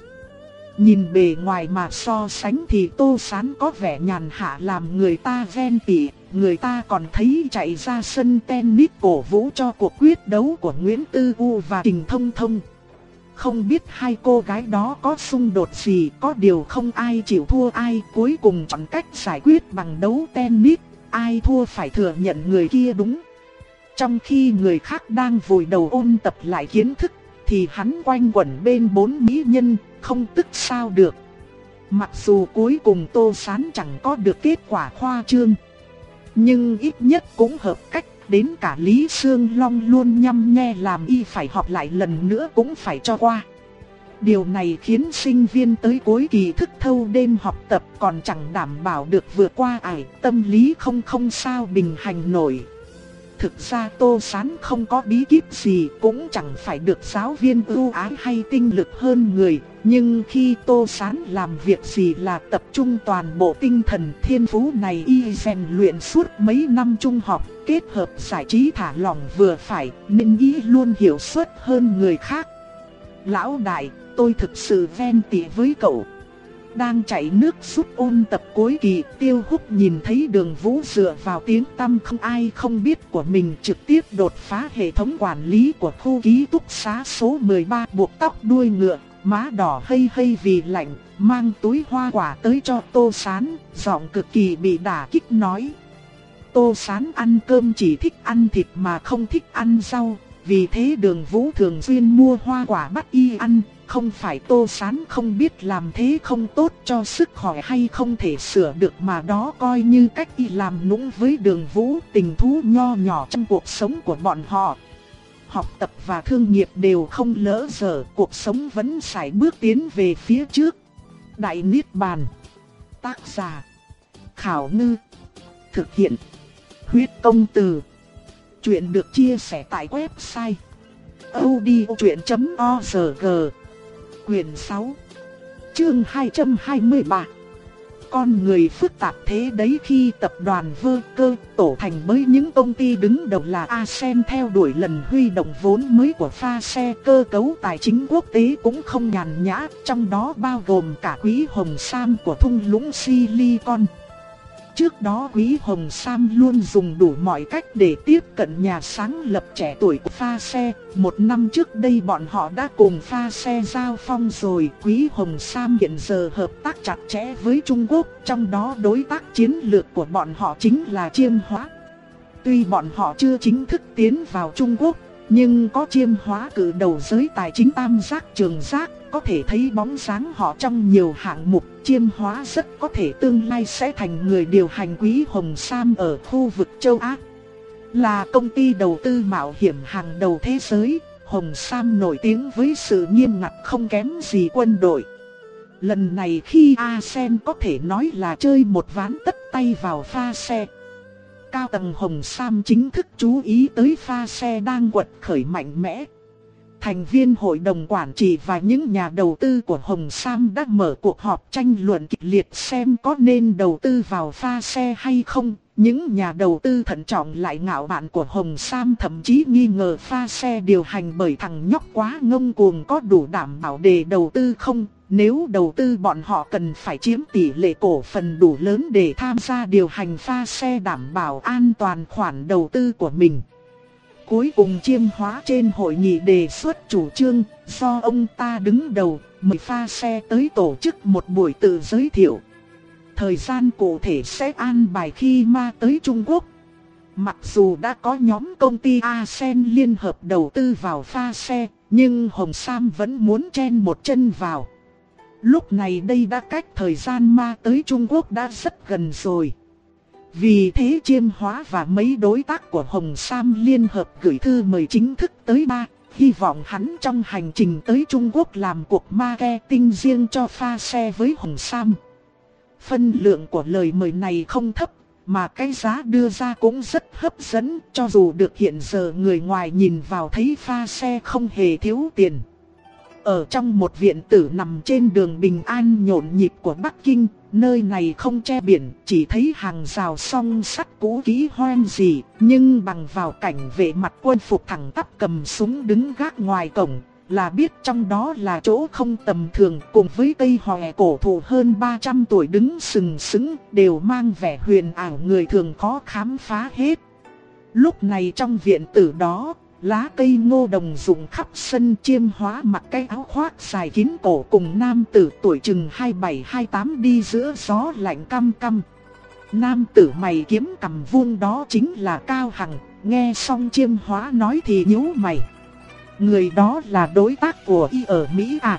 Nhìn bề ngoài mà so sánh thì Tô Sán có vẻ nhàn hạ làm người ta ghen tị, người ta còn thấy chạy ra sân tennis cổ vũ cho cuộc quyết đấu của Nguyễn Tư U và Trình Thông Thông. Không biết hai cô gái đó có xung đột gì, có điều không ai chịu thua ai, cuối cùng chọn cách giải quyết bằng đấu tennis, ai thua phải thừa nhận người kia đúng. Trong khi người khác đang vùi đầu ôn tập lại kiến thức, thì hắn quanh quẩn bên bốn mỹ nhân, không tức sao được. Mặc dù cuối cùng Tô Sán chẳng có được kết quả khoa trương, nhưng ít nhất cũng hợp cách, đến cả Lý Sương Long luôn nhăm nhe làm y phải họp lại lần nữa cũng phải cho qua. Điều này khiến sinh viên tới cuối kỳ thức thâu đêm học tập còn chẳng đảm bảo được vượt qua ải, tâm lý không không sao bình hành nổi. Thực ra Tô Sán không có bí kíp gì, cũng chẳng phải được giáo viên ưu ái hay tinh lực hơn người. Nhưng khi Tô Sán làm việc gì là tập trung toàn bộ tinh thần, thiên phú này y rèn luyện suốt mấy năm trung học, kết hợp giải trí thả lỏng vừa phải, nên y luôn hiểu suốt hơn người khác. Lão đại, tôi thực sự ven tị với cậu. Đang chạy nước rút ôn tập cuối kỳ, Tiêu Húc nhìn thấy Đường Vũ dựa vào tiếng tăm không ai không biết của mình trực tiếp đột phá hệ thống quản lý của khu ký túc xá số mười ba, buộc tóc đuôi ngựa, má đỏ hây hây vì lạnh, mang túi hoa quả tới cho Tô Sán, giọng cực kỳ bị đả kích nói. Tô Sán ăn cơm chỉ thích ăn thịt mà không thích ăn rau, vì thế Đường Vũ thường xuyên mua hoa quả bắt y ăn. Không phải Tô Sán không biết làm thế không tốt cho sức khỏe hay không thể sửa được, mà đó coi như cách y làm nũng với Đường Vũ, tình thú nho nhỏ trong cuộc sống của bọn họ. Học tập và thương nghiệp đều không lỡ dở, cuộc sống vẫn sải bước tiến về phía trước. Đại Niết Bàn. Tác giả Khảo Ngư. Thực hiện Huyết Công Từ. Chuyện được chia sẻ tại website audiochuyện chấm org. Quyển sáu, chương hai trăm hai mươi ba. Con người phức tạp thế đấy. Khi tập đoàn Vơ Cơ tổ thành bởi những công ty đứng đầu là Asen theo đuổi lần huy động vốn mới của pha xe, cơ cấu tài chính quốc tế cũng không nhàn nhã, trong đó bao gồm cả Quý Hồng Sam của thung lũng Silicon. Trước đó Quý Hồng Sam luôn dùng đủ mọi cách để tiếp cận nhà sáng lập trẻ tuổi của pha xe. Một năm trước đây bọn họ đã cùng pha xe giao phong rồi. Quý Hồng Sam hiện giờ hợp tác chặt chẽ với Trung Quốc, trong đó đối tác chiến lược của bọn họ chính là Chiêm Hóa. Tuy bọn họ chưa chính thức tiến vào Trung Quốc, nhưng có Chiêm Hóa cử đầu giới tài chính tam giác trường giác, có thể thấy bóng dáng họ trong nhiều hạng mục. Chiêm Hóa rất có thể tương lai sẽ thành người điều hành Quý Hồng Sam ở khu vực châu Á. Là công ty đầu tư mạo hiểm hàng đầu thế giới, Hồng Sam nổi tiếng với sự nghiêm ngặt không kém gì quân đội. Lần này khi Asen có thể nói là chơi một ván tất tay vào pha xe. Cao tầng Hồng Sam chính thức chú ý tới pha xe đang quật khởi mạnh mẽ. Thành viên hội đồng quản trị và những nhà đầu tư của Hồng Sam đã mở cuộc họp tranh luận kịch liệt xem có nên đầu tư vào pha xe hay không. Những nhà đầu tư thận trọng lại ngạo mạn của Hồng Sam thậm chí nghi ngờ pha xe điều hành bởi thằng nhóc quá ngông cuồng có đủ đảm bảo để đầu tư không. Nếu đầu tư bọn họ cần phải chiếm tỷ lệ cổ phần đủ lớn để tham gia điều hành pha xe, đảm bảo an toàn khoản đầu tư của mình. Cuối cùng Chiêm Hóa trên hội nghị đề xuất chủ trương, do ông ta đứng đầu, mời pha xe tới tổ chức một buổi tự giới thiệu. Thời gian cụ thể sẽ an bài khi ma tới Trung Quốc. Mặc dù đã có nhóm công ty Asen liên hợp đầu tư vào pha xe, nhưng Hồng Sam vẫn muốn chen một chân vào. Lúc này đây đã cách thời gian ma tới Trung Quốc đã rất gần rồi. Vì thế Chiêm Hóa và mấy đối tác của Hồng Sam liên hợp gửi thư mời chính thức tới ba, hy vọng hắn trong hành trình tới Trung Quốc làm cuộc marketing riêng cho pha xe với Hồng Sam. Phân lượng của lời mời này không thấp, mà cái giá đưa ra cũng rất hấp dẫn, cho dù được hiện giờ người ngoài nhìn vào thấy pha xe không hề thiếu tiền. Ở trong một viện tử nằm trên đường Bình An nhộn nhịp của Bắc Kinh, nơi này không che biển, chỉ thấy hàng rào song sắt cũ kỹ hoen gì, nhưng bằng vào cảnh vệ mặt quân phục thẳng tắp cầm súng đứng gác ngoài cổng, là biết trong đó là chỗ không tầm thường, cùng với cây hòe cổ thụ hơn ba trăm tuổi đứng sừng sững, đều mang vẻ huyền ảo người thường khó khám phá hết. Lúc này trong viện tử đó, lá cây ngô đồng rụng khắp sân. Chiêm Hóa mặc cái áo khoác dài kín cổ cùng nam tử tuổi chừng hai mươi bảy hai mươi tám đi giữa gió lạnh căm căm. Nam tử mày kiếm cằm vuông đó chính là Cao Hằng, nghe xong Chiêm Hóa nói thì nhíu mày. Người đó là đối tác của y ở Mỹ à?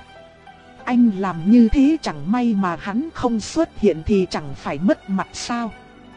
Anh làm như thế chẳng may mà hắn không xuất hiện thì chẳng phải mất mặt sao?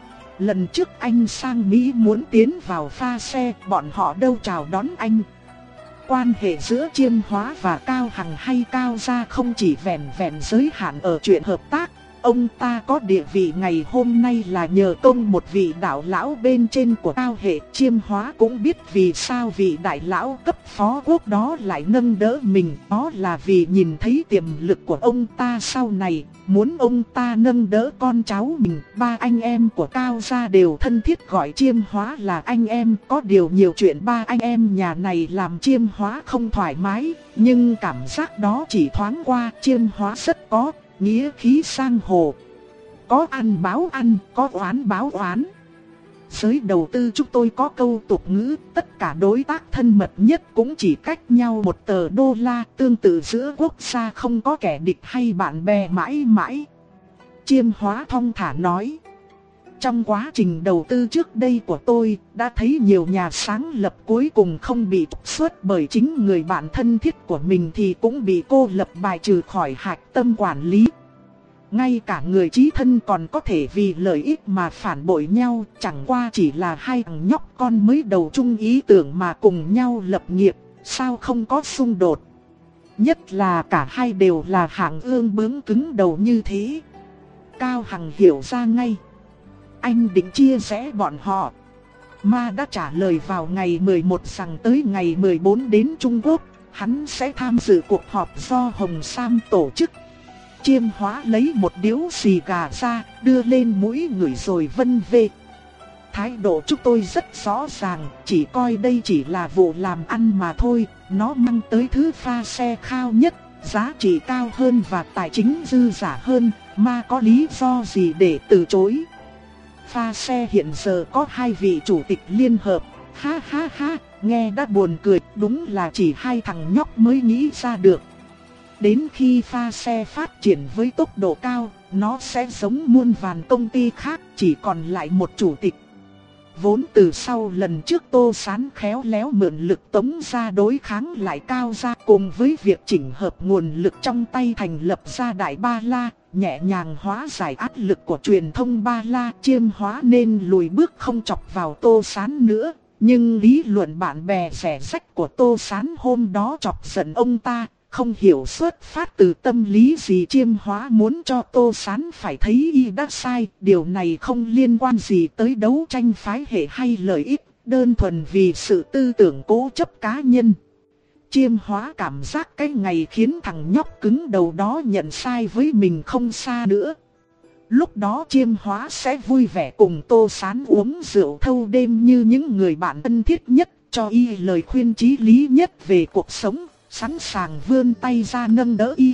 Lần trước anh sang Mỹ muốn tiến vào pha xe, bọn họ đâu chào đón anh. Quan hệ giữa Chiêm Hóa và Cao Hằng hay Cao gia không chỉ vẹn vẹn giới hạn ở chuyện hợp tác. Ông ta có địa vị ngày hôm nay là nhờ công một vị đạo lão bên trên của Cao hệ. Chiêm Hóa cũng biết vì sao vị đại lão cấp phó quốc đó lại nâng đỡ mình. Đó là vì nhìn thấy tiềm lực của ông ta sau này, muốn ông ta nâng đỡ con cháu mình. Ba anh em của Cao gia đều thân thiết gọi Chiêm Hóa là anh em. Có điều nhiều chuyện ba anh em nhà này làm Chiêm Hóa không thoải mái, nhưng cảm giác đó chỉ thoáng qua. Chiêm Hóa rất có nghĩa khí sang hồ, có ăn báo ăn, có oán báo oán. Giới đầu tư chúng tôi có câu tục ngữ, tất cả đối tác thân mật nhất cũng chỉ cách nhau một tờ đô la. Tương tự giữa quốc gia không có kẻ địch hay bạn bè mãi mãi. Chiêm Hóa thong thả nói. Trong quá trình đầu tư trước đây của tôi, đã thấy nhiều nhà sáng lập cuối cùng không bị trục xuất bởi chính người bạn thân thiết của mình thì cũng bị cô lập bài trừ khỏi hạch tâm quản lý. Ngay cả người chí thân còn có thể vì lợi ích mà phản bội nhau, chẳng qua chỉ là hai thằng nhóc con mới đầu chung ý tưởng mà cùng nhau lập nghiệp, sao không có xung đột. Nhất là cả hai đều là hạng ương bướng cứng đầu như thế. Cao Hằng hiểu ra ngay. Anh định chia rẽ bọn họ. Ma đã trả lời vào ngày mười một rằng tới ngày mười bốn đến Trung Quốc, hắn sẽ tham dự cuộc họp do Hồng Sam tổ chức. Chiêm Hóa lấy một điếu xì gà ra, đưa lên mũi ngửi rồi vân vê. Thái độ chúng tôi rất rõ ràng, chỉ coi đây chỉ là vụ làm ăn mà thôi. Nó mang tới thứ pha xe khao nhất, giá trị cao hơn và tài chính dư giả hơn. Ma có lý do gì để từ chối? Pha xe hiện giờ có hai vị chủ tịch liên hợp. Ha ha ha, nghe đã buồn cười, đúng là chỉ hai thằng nhóc mới nghĩ ra được. Đến khi pha xe phát triển với tốc độ cao, nó sẽ giống muôn vàn công ty khác, chỉ còn lại một chủ tịch. Vốn từ sau lần trước Tô Sán khéo léo mượn lực Tống gia đối kháng lại Cao gia, cùng với việc chỉnh hợp nguồn lực trong tay thành lập ra Đại Ba La, nhẹ nhàng hóa giải áp lực của truyền thông Ba La. Chiêm Hóa nên lùi bước không chọc vào Tô Sán nữa. Nhưng lý luận bạn bè rẻ rách của Tô Sán hôm đó chọc giận ông ta. Không hiểu xuất phát từ tâm lý gì Chiêm Hóa muốn cho Tô Sán phải thấy y đã sai. Điều này không liên quan gì tới đấu tranh phái hệ hay lợi ích, đơn thuần vì sự tư tưởng cố chấp cá nhân. Chiêm Hóa cảm giác cái ngày khiến thằng nhóc cứng đầu đó nhận sai với mình không xa nữa. Lúc đó Chiêm Hóa sẽ vui vẻ cùng Tô Sán uống rượu thâu đêm như những người bạn thân thiết nhất, cho y lời khuyên chí lý nhất về cuộc sống, sẵn sàng vươn tay ra nâng đỡ y.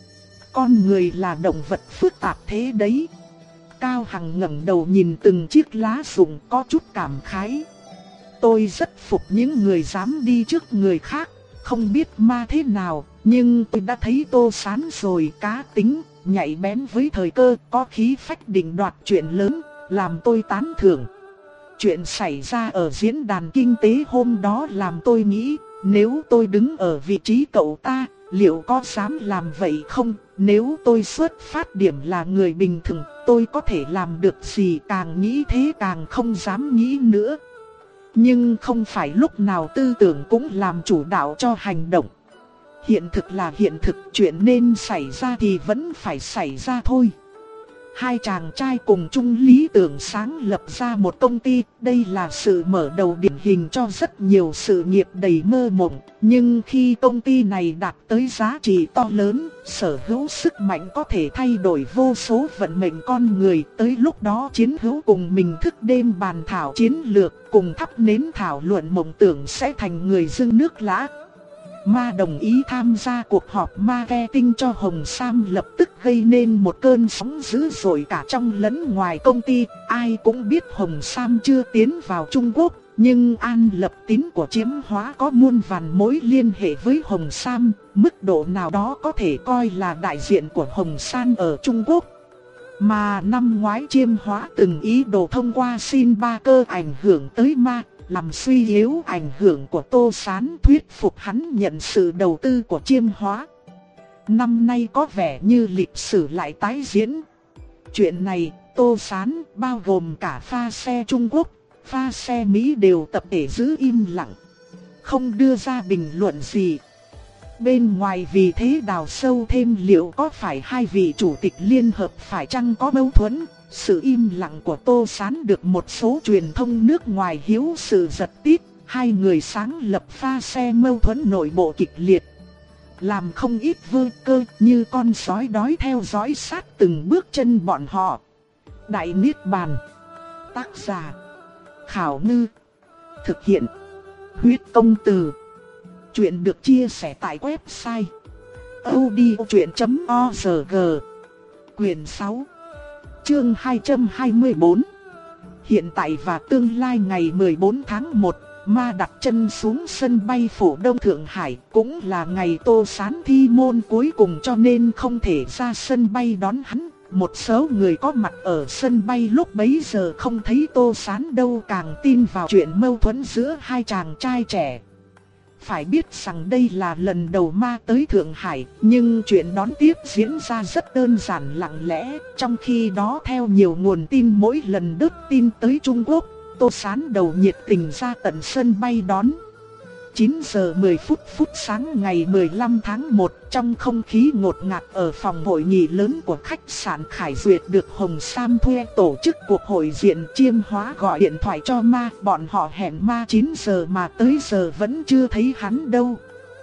Con người là động vật phức tạp thế đấy. Cao Hằng ngẩng đầu nhìn từng chiếc lá rụng có chút cảm khái. Tôi rất phục những người dám đi trước người khác. Không biết ma thế nào, nhưng tôi đã thấy Tô Sán rồi, cá tính, nhạy bén với thời cơ, có khí phách định đoạt chuyện lớn, làm tôi tán thưởng. Chuyện xảy ra ở diễn đàn kinh tế hôm đó làm tôi nghĩ, nếu tôi đứng ở vị trí cậu ta, liệu có dám làm vậy không? Nếu tôi xuất phát điểm là người bình thường, tôi có thể làm được gì? Càng nghĩ thế càng không dám nghĩ nữa. Nhưng không phải lúc nào tư tưởng cũng làm chủ đạo cho hành động. Hiện thực là hiện thực, chuyện nên xảy ra thì vẫn phải xảy ra thôi. Hai chàng trai cùng chung lý tưởng sáng lập ra một công ty, đây là sự mở đầu điển hình cho rất nhiều sự nghiệp đầy mơ mộng. Nhưng khi công ty này đạt tới giá trị to lớn, sở hữu sức mạnh có thể thay đổi vô số vận mệnh con người, tới lúc đó chiến hữu cùng mình thức đêm bàn thảo chiến lược, cùng thắp nến thảo luận mộng tưởng sẽ thành người dưng nước lã. Ma đồng ý tham gia cuộc họp marketing cho Hồng Sam lập tức gây nên một cơn sóng dữ dội cả trong lẫn ngoài công ty. Ai cũng biết Hồng Sam chưa tiến vào Trung Quốc, nhưng An Lập Tín của Chiếm Hóa có muôn vàn mối liên hệ với Hồng Sam, mức độ nào đó có thể coi là đại diện của Hồng Sam ở Trung Quốc. Mà năm ngoái Chiêm Hóa từng ý đồ thông qua xin ba cơ ảnh hưởng tới Ma, làm suy yếu ảnh hưởng của Tô Sán, thuyết phục hắn nhận sự đầu tư của Chiêm Hóa. Năm nay có vẻ như lịch sử lại tái diễn. Chuyện này, Tô Sán bao gồm cả pha xe Trung Quốc, pha xe Mỹ đều tập thể giữ im lặng, không đưa ra bình luận gì. Bên ngoài vì thế đào sâu thêm liệu có phải hai vị chủ tịch liên hợp phải chăng có mâu thuẫn. Sự im lặng của Tô Sán được một số truyền thông nước ngoài hiếu sự giật tít. Hai người sáng lập pha xe mâu thuẫn nội bộ kịch liệt, làm không ít vơ cơ như con sói đói theo dõi sát từng bước chân bọn họ. Đại Niết Bàn. Tác giả Khảo Ngư. Thực hiện Huyết Công Từ. Chuyện được chia sẻ tại website audiochuyện chấm org. Quyền sáu, chương hai trăm hai mươi tư. Hiện tại và tương lai. Ngày mười bốn tháng một, Ma đặt chân xuống sân bay Phủ Đông Thượng Hải, cũng là ngày Tô Sán thi môn cuối cùng cho nên không thể ra sân bay đón hắn. Một số người có mặt ở sân bay lúc bấy giờ không thấy Tô Sán đâu, càng tin vào chuyện mâu thuẫn giữa hai chàng trai trẻ. Phải biết rằng đây là lần đầu Ma tới Thượng Hải, nhưng chuyện đón tiếp diễn ra rất đơn giản lặng lẽ. Trong khi đó theo nhiều nguồn tin mỗi lần đứt tin tới Trung Quốc, Tô Sán đầu nhiệt tình ra tận sân bay đón. chín giờ mười phút phút sáng ngày mười lăm tháng một, trong không khí ngột ngạt ở phòng hội nghị lớn của khách sạn Khải Duyệt được Hồng Sam thuê tổ chức cuộc hội diện. Chiêm Hóa gọi điện thoại cho Ma, bọn họ hẹn Ma chín giờ mà tới giờ vẫn chưa thấy hắn đâu.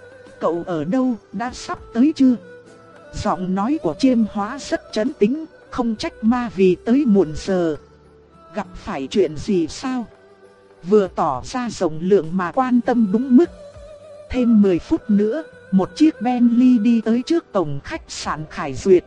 Cậu ở đâu, đã sắp tới chưa? Giọng nói của Chiêm Hóa rất trấn tĩnh, không trách Ma vì tới muộn giờ. Gặp phải chuyện gì sao? Vừa tỏ ra rộng lượng mà quan tâm đúng mức. Thêm mười phút nữa, một chiếc Bentley đi tới trước cổng khách sạn Khải Duyệt.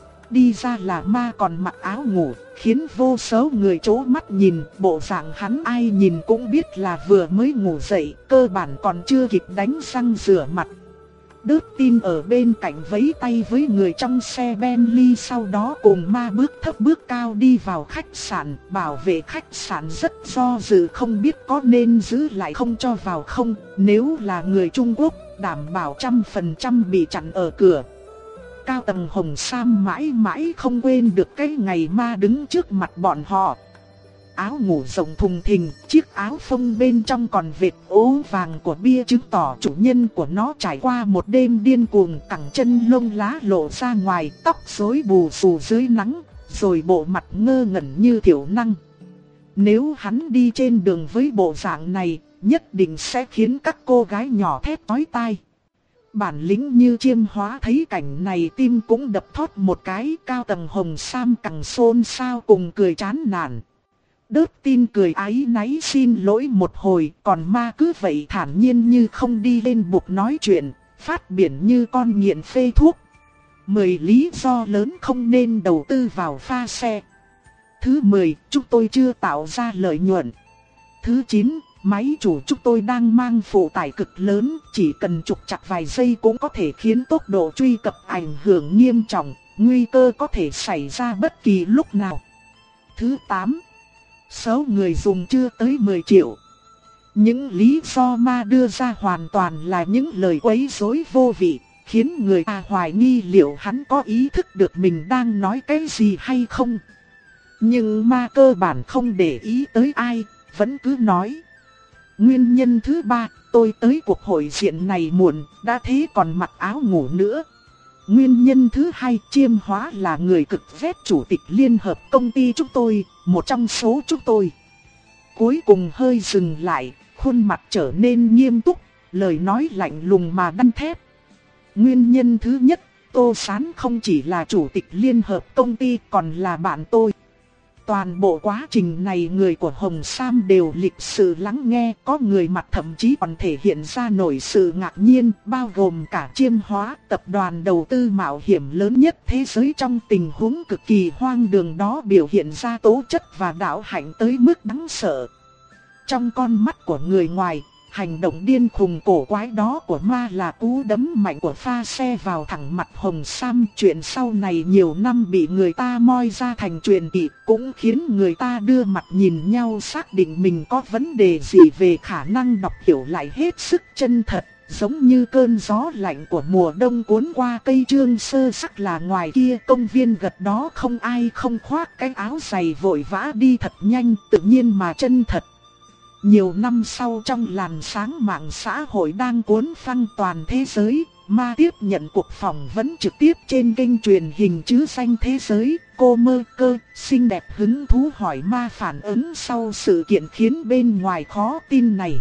Đi ra là Ma còn mặc áo ngủ, khiến vô số người trố mắt nhìn. Bộ dạng hắn ai nhìn cũng biết là vừa mới ngủ dậy, cơ bản còn chưa kịp đánh răng rửa mặt. Đớt tin ở bên cạnh vẫy tay với người trong xe Bentley, sau đó cùng Ma bước thấp bước cao đi vào khách sạn. Bảo vệ khách sạn rất do dự không biết có nên giữ lại không cho vào không. Nếu là người Trung Quốc, đảm bảo trăm phần trăm bị chặn ở cửa. Cao tầng Hồng Sam mãi mãi không quên được cái ngày Ma đứng trước mặt bọn họ. Áo ngủ rộng thùng thình, chiếc áo phông bên trong còn vệt ố vàng của bia chứng tỏ chủ nhân của nó trải qua một đêm điên cuồng. Cẳng chân lông lá lộ ra ngoài, tóc rối bù xù dưới nắng, rồi bộ mặt ngơ ngẩn như thiểu năng. Nếu hắn đi trên đường với bộ dạng này, nhất định sẽ khiến các cô gái nhỏ thét toái tai. Bản lĩnh như Chiêm Hóa thấy cảnh này tim cũng đập thót một cái. Cao tầng Hồng Sam càng xôn xao cùng cười chán nản. Đớt tin cười áy náy xin lỗi một hồi, còn Ma cứ vậy thản nhiên như không đi lên bục nói chuyện, phát biển như con nghiện phê thuốc. Mười lý do lớn không nên đầu tư vào pha xe. Thứ mười, chúng tôi chưa tạo ra lợi nhuận. Thứ chín, máy chủ chúng tôi đang mang phụ tải cực lớn, chỉ cần trục trặc vài giây cũng có thể khiến tốc độ truy cập ảnh hưởng nghiêm trọng, nguy cơ có thể xảy ra bất kỳ lúc nào. Thứ tám, Số người dùng chưa tới mười triệu. Những lý do ma đưa ra hoàn toàn là những lời quấy rối vô vị, khiến người ta hoài nghi liệu hắn có ý thức được mình đang nói cái gì hay không. Nhưng ma cơ bản không để ý tới ai, vẫn cứ nói. Nguyên nhân thứ ba, tôi tới cuộc hội diện này muộn, đã thế còn mặc áo ngủ nữa. Nguyên nhân thứ hai, Chiêm Hóa là người cực ghét chủ tịch liên hợp công ty chúng tôi, một trong số chúng tôi. Cuối cùng hơi dừng lại, khuôn mặt trở nên nghiêm túc, lời nói lạnh lùng mà đanh thép. Nguyên nhân thứ nhất, Tô Sán không chỉ là chủ tịch liên hợp công ty còn là bạn tôi. Toàn bộ quá trình này người của Hồng Sam đều lịch sự lắng nghe, có người mặt thậm chí còn thể hiện ra nổi sự ngạc nhiên, bao gồm cả Chiêm Hóa, tập đoàn đầu tư mạo hiểm lớn nhất thế giới trong tình huống cực kỳ hoang đường đó biểu hiện ra tố chất và đạo hạnh tới mức đáng sợ. Trong con mắt của người ngoài, hành động điên khùng cổ quái đó của ma là cú đấm mạnh của pha xe vào thẳng mặt Hồng Sam. Chuyện sau này nhiều năm bị người ta moi ra thành truyền kỳ, cũng khiến người ta đưa mặt nhìn nhau xác định mình có vấn đề gì về khả năng đọc hiểu lại hết sức chân thật. Giống như cơn gió lạnh của mùa đông cuốn qua cây trương sơ sắc là ngoài kia công viên gật đó không ai không khoác cái áo dày vội vã đi thật nhanh, tự nhiên mà chân thật. Nhiều năm sau trong làn sáng mạng xã hội đang cuốn phăng toàn thế giới, ma tiếp nhận cuộc phỏng vấn trực tiếp trên kênh truyền hình chứ danh thế giới. Cô Mơ Cơ, xinh đẹp hứng thú hỏi ma phản ứng sau sự kiện khiến bên ngoài khó tin này.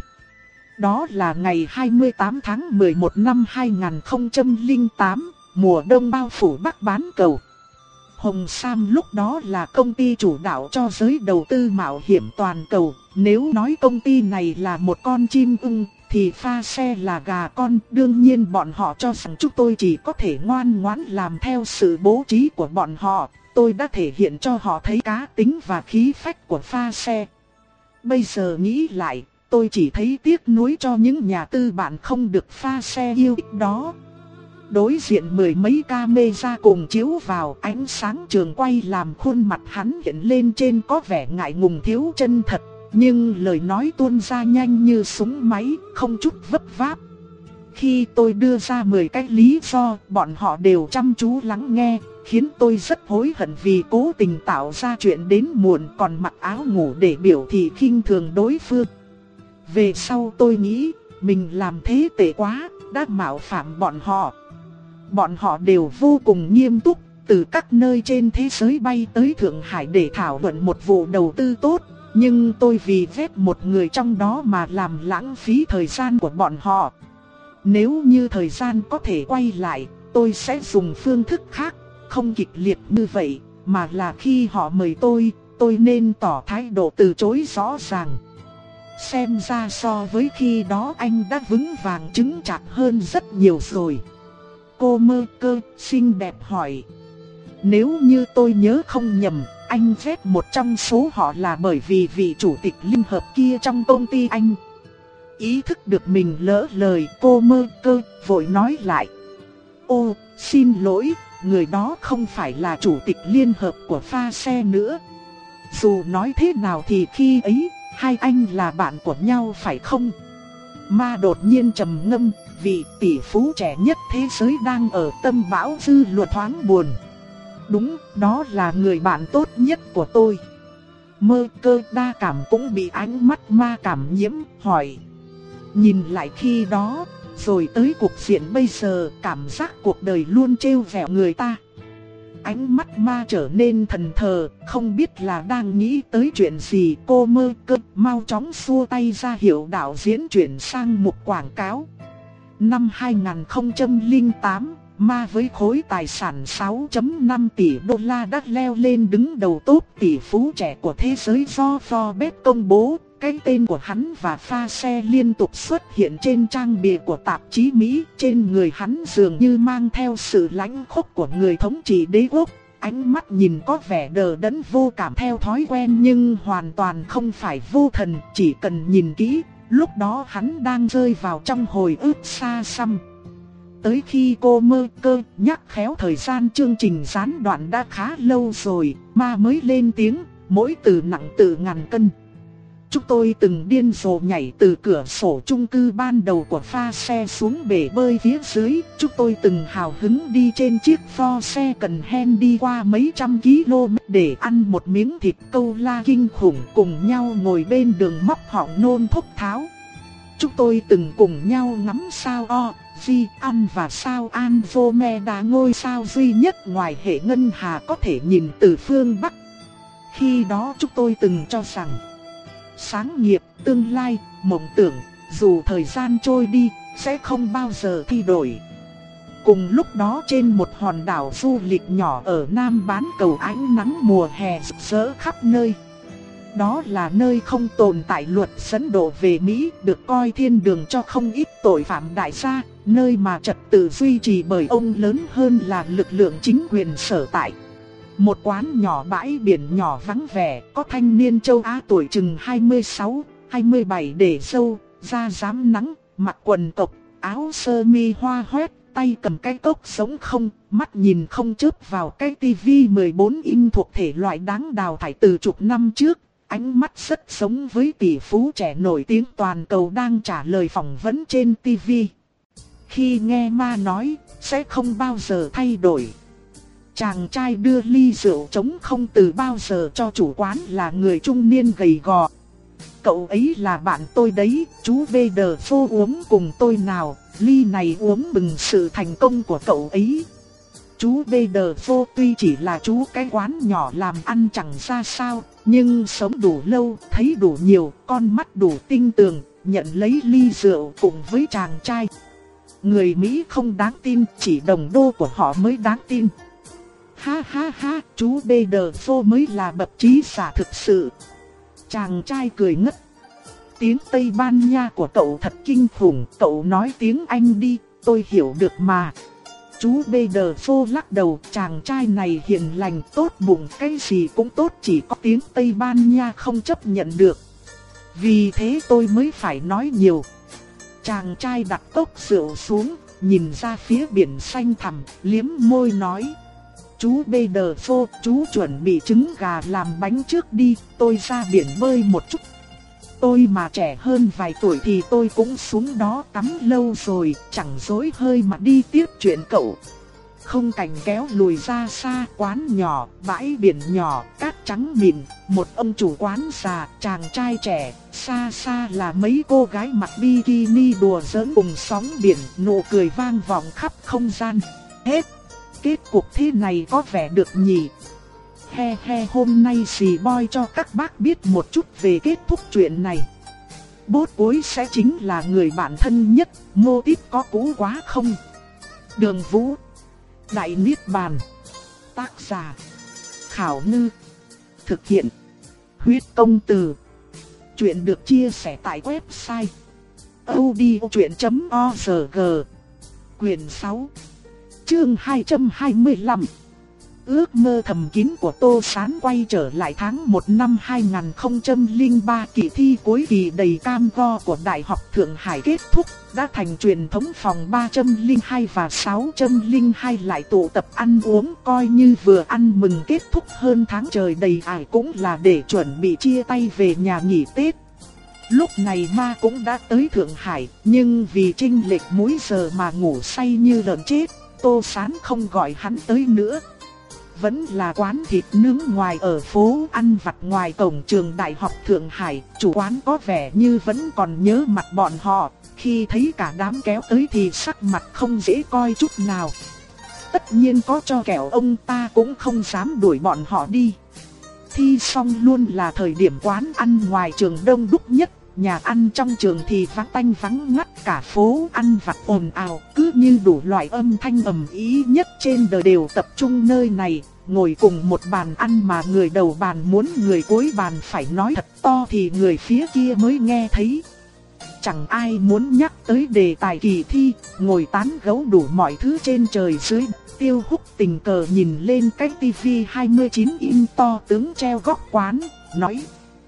Đó là ngày hai mươi tám tháng mười một năm hai nghìn không trăm lẻ tám, mùa đông bao phủ Bắc bán cầu. Hồng Sam lúc đó là công ty chủ đạo cho giới đầu tư mạo hiểm toàn cầu. Nếu nói công ty này là một con chim ưng, thì pha xe là gà con. Đương nhiên bọn họ cho rằng chúng tôi chỉ có thể ngoan ngoãn làm theo sự bố trí của bọn họ. Tôi đã thể hiện cho họ thấy cá tính và khí phách của pha xe. Bây giờ nghĩ lại, tôi chỉ thấy tiếc nuối cho những nhà tư bản không được pha xe yêu thích đó. Đối diện mười mấy camera cùng chiếu vào, ánh sáng trường quay làm khuôn mặt hắn hiện lên trên có vẻ ngại ngùng thiếu chân thật. Nhưng lời nói tuôn ra nhanh như súng máy, không chút vấp váp. Khi tôi đưa ra mười cái lý do, bọn họ đều chăm chú lắng nghe, khiến tôi rất hối hận vì cố tình tạo ra chuyện đến muộn còn mặc áo ngủ để biểu thị khinh thường đối phương. Về sau tôi nghĩ, mình làm thế tệ quá, đã mạo phạm bọn họ. Bọn họ đều vô cùng nghiêm túc, từ các nơi trên thế giới bay tới Thượng Hải để thảo luận một vụ đầu tư tốt. Nhưng tôi vì ghét một người trong đó mà làm lãng phí thời gian của bọn họ. Nếu như thời gian có thể quay lại, tôi sẽ dùng phương thức khác, không kịch liệt như vậy, mà là khi họ mời tôi, tôi nên tỏ thái độ từ chối rõ ràng. Xem ra so với khi đó anh đã vững vàng chứng chạc hơn rất nhiều rồi. Cô Mơ Cơ, xinh đẹp hỏi. Nếu như tôi nhớ không nhầm, anh ghét một trong số họ là bởi vì vị chủ tịch liên hợp kia trong công ty anh. Ý thức được mình lỡ lời, cô Mơ Cơ vội nói lại. Ô, xin lỗi, người đó không phải là chủ tịch liên hợp của pha xe nữa. Dù nói thế nào thì khi ấy, hai anh là bạn của nhau phải không? Ma đột nhiên trầm ngâm, vị tỷ phú trẻ nhất thế giới đang ở tâm bão dư luận thoáng buồn. Đúng, đó là người bạn tốt nhất của tôi. Mơ Cơ đa cảm cũng bị ánh mắt ma cảm nhiễm, hỏi. Nhìn lại khi đó, rồi tới cuộc diện bây giờ, cảm giác cuộc đời luôn trêu vẹo người ta. Ánh mắt ma trở nên thần thờ, không biết là đang nghĩ tới chuyện gì. Cô Mơ Cơ mau chóng xua tay ra hiệu đạo diễn chuyển sang một quảng cáo. Năm hai nghìn không trăm lẻ tám, ma với khối tài sản sáu phẩy năm tỷ đô la đã leo lên đứng đầu top tỷ phú trẻ của thế giới do Forbes công bố. Cái tên của hắn và pha xe liên tục xuất hiện trên trang bìa của tạp chí Mỹ. Trên người hắn dường như mang theo sự lãnh khốc của người thống trị đế quốc. Ánh mắt nhìn có vẻ đờ đẫn vô cảm theo thói quen, nhưng hoàn toàn không phải vô thần. Chỉ cần nhìn kỹ, lúc đó hắn đang rơi vào trong hồi ức xa xăm. Tới khi cô Mơ Cơ nhắc khéo thời gian chương trình gián đoạn đã khá lâu rồi, ma mới lên tiếng. mỗi từ nặng từ ngàn cân. Chúng tôi từng điên rồ nhảy từ cửa sổ chung cư ban đầu của pha xe xuống bể bơi phía dưới. Chúng tôi từng hào hứng đi trên chiếc Ford xe cần hen đi qua mấy trăm km để ăn một miếng thịt câu la kinh khủng, cùng nhau ngồi bên đường móc họng nôn thốc tháo. Chúng tôi từng cùng nhau ngắm sao O, Di An và sao Andromeda, ngôi sao duy nhất ngoài hệ ngân hà có thể nhìn từ phương Bắc. Khi đó chúng tôi từng cho rằng sáng nghiệp, tương lai, mộng tưởng, dù thời gian trôi đi, sẽ không bao giờ thay đổi. Cùng lúc đó trên một hòn đảo du lịch nhỏ ở Nam bán cầu, ánh nắng mùa hè rực rỡ khắp nơi. Đó là nơi không tồn tại luật dẫn độ về Mỹ, được coi thiên đường cho không ít tội phạm đại gia, nơi mà trật tự duy trì bởi ông lớn hơn là lực lượng chính quyền sở tại. Một quán nhỏ bãi biển nhỏ vắng vẻ, có thanh niên châu Á tuổi chừng hai mươi sáu, hai mươi bảy để râu, da rám nắng, mặc quần cộc, áo sơ mi hoa hoét, tay cầm cái cốc sống không, mắt nhìn không chớp vào cái tivi mười bốn inch thuộc thể loại đáng đào thải từ chục năm trước. Ánh mắt rất giống với tỷ phú trẻ nổi tiếng toàn cầu đang trả lời phỏng vấn trên tivi. Khi nghe ma nói, sẽ không bao giờ thay đổi. Chàng trai đưa ly rượu trống không từ bao giờ cho chủ quán là người trung niên gầy gò. Cậu ấy là bạn tôi đấy, chú Vader Phô uống cùng tôi nào, ly này uống mừng sự thành công của cậu ấy. Chú Vader Phô tuy chỉ là chú cái quán nhỏ làm ăn chẳng ra sao, nhưng sống đủ lâu, thấy đủ nhiều, con mắt đủ tinh tường, nhận lấy ly rượu cùng với chàng trai. Người Mỹ không đáng tin, chỉ đồng đô của họ mới đáng tin. Ha ha ha, chú Vader Phô mới là bậc trí giả thực sự. Chàng trai cười ngất. Tiếng Tây Ban Nha của cậu thật kinh khủng, cậu nói tiếng Anh đi, tôi hiểu được mà. Chú Vader Phô lắc đầu, chàng trai này hiền lành tốt bụng, cái gì cũng tốt, chỉ có tiếng Tây Ban Nha không chấp nhận được. Vì thế tôi mới phải nói nhiều. Chàng trai đặt cốc rượu xuống, nhìn ra phía biển xanh thẳm, liếm môi nói. Chú Vader Phô, chú chuẩn bị trứng gà làm bánh trước đi, tôi ra biển bơi một chút. Tôi mà trẻ hơn vài tuổi thì tôi cũng xuống đó tắm lâu rồi, chẳng dối hơi mà đi tiếp chuyện cậu. Không cảnh kéo lùi ra xa, quán nhỏ, bãi biển nhỏ, cát trắng mịn, một ông chủ quán già, chàng trai trẻ, xa xa là mấy cô gái mặc bikini đùa giỡn cùng sóng biển, nụ cười vang vọng khắp không gian. Hết, kết cục thế này có vẻ được nhỉ? He he, hôm nay xì boy cho các bác biết một chút về kết thúc chuyện này. Bốt bối sẽ chính là người bạn thân nhất, mô típ có cũ quá không? Đường Vũ, Đại Niết Bàn. Tác giả Khảo Ngư. Thực hiện Huyết Công Từ. Chuyện được chia sẻ tại website audiochuyện chấm org. Quyền sáu, chương hai trăm hai mươi lăm. Ước mơ thầm kín của Tô Sán quay trở lại tháng một năm hai nghìn không trăm lẻ ba, kỳ thi cuối kỳ đầy cam go của Đại học Thượng Hải kết thúc, đã thành truyền thống phòng ba trăm lẻ hai và sáu trăm lẻ hai lại tụ tập ăn uống, coi như vừa ăn mừng kết thúc hơn tháng trời đầy ải cũng là để chuẩn bị chia tay về nhà nghỉ Tết. Lúc này Ma cũng đã tới Thượng Hải, nhưng vì chênh lệch múi giờ mà ngủ say như lợn chết, Tô Sán không gọi hắn tới nữa. Vẫn là quán thịt nướng ngoài ở phố ăn vặt ngoài cổng trường Đại học Thượng Hải, chủ quán có vẻ như vẫn còn nhớ mặt bọn họ, khi thấy cả đám kéo tới thì sắc mặt không dễ coi chút nào. Tất nhiên có cho kẻo ông ta cũng không dám đuổi bọn họ đi. Thi xong luôn là thời điểm quán ăn ngoài trường đông đúc nhất, nhà ăn trong trường thì vắng tanh vắng ngắt, cả phố ăn vặt ồn ào, cứ như đủ loại âm thanh ầm ĩ nhất trên đời đều tập trung nơi này. Ngồi cùng một bàn ăn mà người đầu bàn muốn người cuối bàn phải nói thật to thì người phía kia mới nghe thấy. Chẳng ai muốn nhắc tới đề tài kỳ thi, ngồi tán gẫu đủ mọi thứ trên trời dưới. Tiêu Húc tình cờ nhìn lên cái tivi hai mươi chín inch to tướng treo góc quán, nói.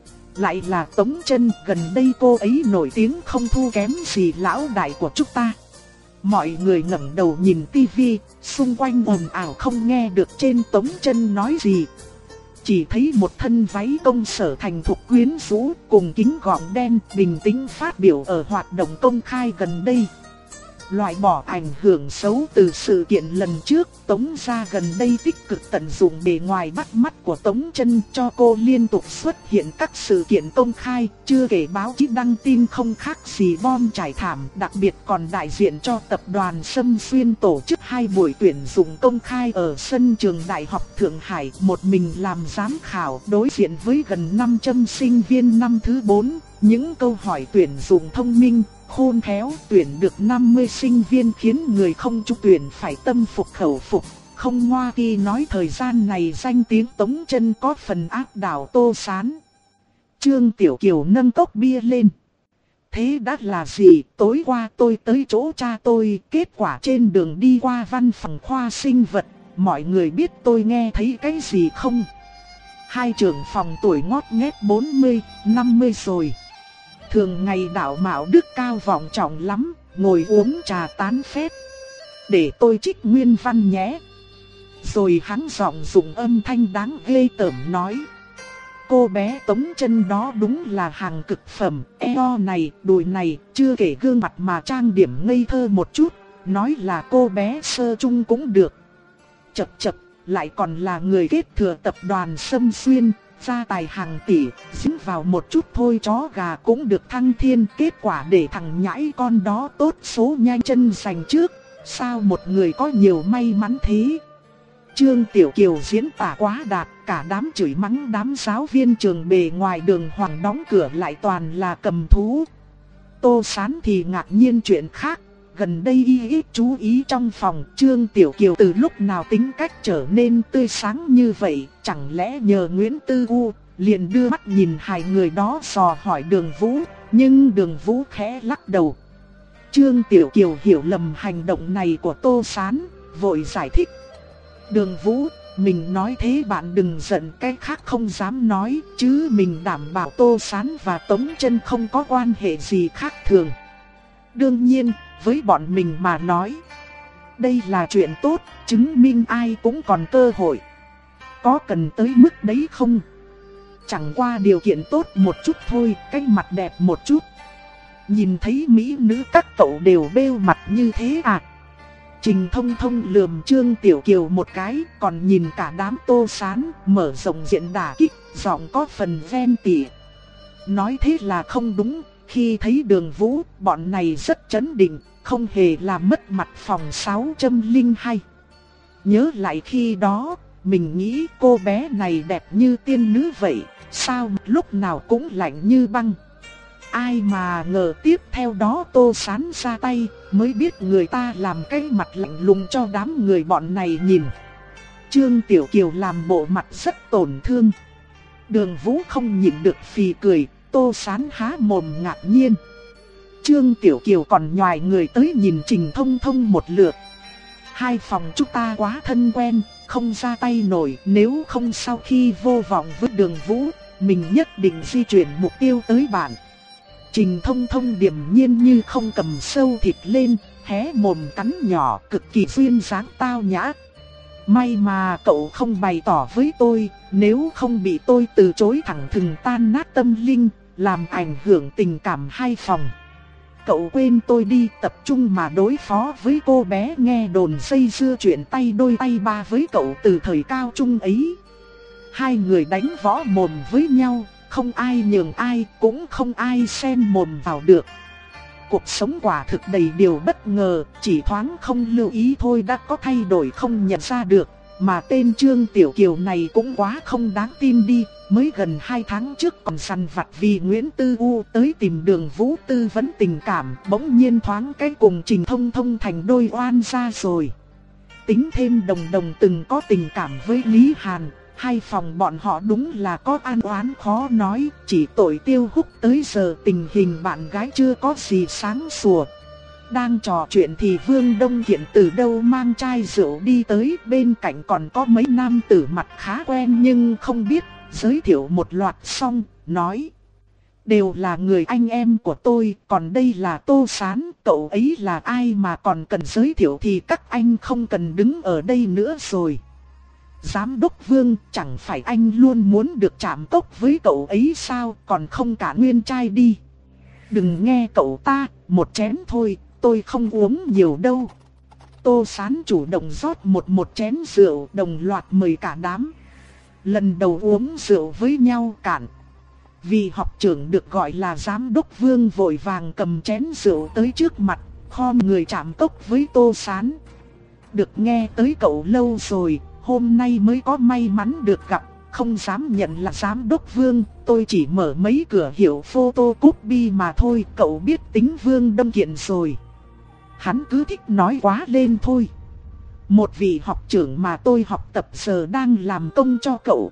Lại là Tống Chân, gần đây cô ấy nổi tiếng không thua kém gì lão đại của chúng ta. Mọi người ngẩng đầu nhìn tivi, xung quanh ồn ào không nghe được trên Tống Chân nói gì. chỉ thấy một thân váy công sở thành thục quyến rũ cùng kính gọng đen bình tĩnh phát biểu ở hoạt động công khai gần đây. Loại bỏ ảnh hưởng xấu từ sự kiện lần trước, Tống gia gần đây tích cực tận dụng bề ngoài bắt mắt của Tống Chân cho cô liên tục xuất hiện các sự kiện công khai, chưa kể báo chí đăng tin không khác gì bom trải thảm, đặc biệt còn đại diện cho tập đoàn Sâm Xuyên tổ chức hai buổi tuyển dụng công khai ở sân trường Đại học Thượng Hải, một mình làm giám khảo đối diện với gần năm trăm sinh viên năm thứ bốn, những câu hỏi tuyển dụng thông minh, khôn khéo, tuyển được năm mươi sinh viên khiến người không trúng tuyển phải tâm phục khẩu phục. Không ngoa khi nói thời gian này danh tiếng Tống Chân có phần áp đảo Tô Sán. Trương Tiểu Kiều nâng cốc bia lên. Thế đã là gì? Tối qua tôi tới chỗ cha tôi, kết quả trên đường đi qua văn phòng khoa sinh vật, mọi người biết tôi nghe thấy cái gì không? Hai trưởng phòng tuổi ngót nghét bốn mươi, năm mươi rồi. Thường ngày đạo mạo đức cao vọng trọng lắm, ngồi uống trà tán phét. Để tôi trích nguyên văn nhé. Rồi hắn giọng dùng âm thanh đáng ghê tởm nói. Cô bé Tống Chân đó đúng là hàng cực phẩm, eo này, đùi này, chưa kể gương mặt mà trang điểm ngây thơ một chút, nói là cô bé sơ trung cũng được. Chập chập, lại còn là người kết thừa tập đoàn Sâm Xuyên, gia tài hàng tỷ, dính vào một chút thôi chó gà cũng được thăng thiên. Kết quả để thằng nhãi con đó tốt số nhanh chân giành trước, sao một người có nhiều may mắn thế? Trương Tiểu Kiều diễn tả quá đạt, cả đám chửi mắng đám giáo viên trường bề ngoài đường hoàng đóng cửa lại toàn là cầm thú. Tô Sán thì ngạc nhiên chuyện khác, gần đây y ít chú ý trong phòng. Trương Tiểu Kiều từ lúc nào tính cách trở nên tươi sáng như vậy, chẳng lẽ nhờ Nguyễn Tư U? Liền đưa mắt nhìn hai người đó dò hỏi Đường Vũ, nhưng Đường Vũ khẽ lắc đầu. Trương Tiểu Kiều hiểu lầm hành động này của Tô Sán, vội giải thích. Đường Vũ, mình nói thế bạn đừng giận, cái khác không dám nói, chứ mình đảm bảo Tô Sán và Tống Chân không có quan hệ gì khác thường. Đương nhiên, với bọn mình mà nói, đây là chuyện tốt, chứng minh ai cũng còn cơ hội. Có cần tới mức đấy không? Chẳng qua điều kiện tốt một chút thôi, cái mặt đẹp một chút. Nhìn thấy mỹ nữ các cậu đều bêu mặt như thế à? Trình Thông Thông lườm Trương Tiểu Kiều một cái, còn nhìn cả đám Tô Sán, mở rộng diện đả kích, giọng có phần ven tỉ. Nói thế là không đúng, khi thấy Đường Vũ, bọn này rất chấn định, không hề làm mất mặt phòng sáu không hai. Nhớ lại khi đó, mình nghĩ cô bé này đẹp như tiên nữ vậy, sao lúc nào cũng lạnh như băng. Ai mà ngờ tiếp theo đó Tô Sán ra tay, mới biết người ta làm cái mặt lạnh lùng cho đám người bọn này nhìn. Trương Tiểu Kiều làm bộ mặt rất tổn thương. Đường Vũ không nhịn được phì cười, Tô Sán há mồm ngạc nhiên. Trương Tiểu Kiều còn nhoài người tới nhìn Trình Thông Thông một lượt. Hai phòng chúng ta quá thân quen, không ra tay nổi, nếu không sau khi vô vọng với Đường Vũ, mình nhất định di chuyển mục tiêu tới bạn. Trình Thông Thông điềm nhiên như không cầm sâu thịt lên, hé mồm cắn nhỏ, cực kỳ duyên dáng tao nhã. May mà cậu không bày tỏ với tôi, nếu không bị tôi từ chối thẳng thừng tan nát tâm linh, làm ảnh hưởng tình cảm hai phòng. Cậu quên tôi đi, tập trung mà đối phó với cô bé nghe đồn dây dưa chuyện tay đôi tay ba với cậu từ thời cao trung ấy. Hai người đánh võ mồm với nhau, không ai nhường ai, cũng không ai xen mồm vào được. Cuộc sống quả thực đầy điều bất ngờ, chỉ thoáng không lưu ý thôi đã có thay đổi không nhận ra được. Mà tên Trương Tiểu Kiều này cũng quá không đáng tin đi, mới gần hai tháng trước còn săn vặt vì Nguyễn Tư U tới tìm Đường Vũ tư vấn tình cảm, bỗng nhiên thoáng cái cùng Trình Thông Thông thành đôi oan gia rồi. Tính thêm Đồng Đồng từng có tình cảm với Lý Hàn, hai phòng bọn họ đúng là có an oán khó nói, chỉ tội Tiêu Húc tới giờ tình hình bạn gái chưa có gì sáng sủa. Đang trò chuyện thì Vương Đông Kiện từ đâu mang chai rượu đi tới, bên cạnh còn có mấy nam tử mặt khá quen nhưng không biết, giới thiệu một loạt xong, nói. Đều là người anh em của tôi, còn đây là Tô Sán, cậu ấy là ai mà còn cần giới thiệu thì các anh không cần đứng ở đây nữa rồi. Giám đốc Vương, chẳng phải anh luôn muốn được chạm tốc với cậu ấy sao, còn không cả nguyên trai đi. Đừng nghe cậu ta, một chén thôi, tôi không uống nhiều đâu. Tô Sán chủ động rót một một chén rượu, đồng loạt mời cả đám. Lần đầu uống rượu với nhau cạn. Vì học trưởng được gọi là giám đốc Vương vội vàng cầm chén rượu tới trước mặt, khom người chạm tốc với Tô Sán. Được nghe tới cậu lâu rồi, hôm nay mới có may mắn được gặp, không dám nhận là giám đốc Vương, tôi chỉ mở mấy cửa hiệu photocopy mà thôi, cậu biết tính Vương đâm kiện rồi. Hắn cứ thích nói quá lên thôi. Một vị học trưởng mà tôi học tập giờ đang làm công cho cậu.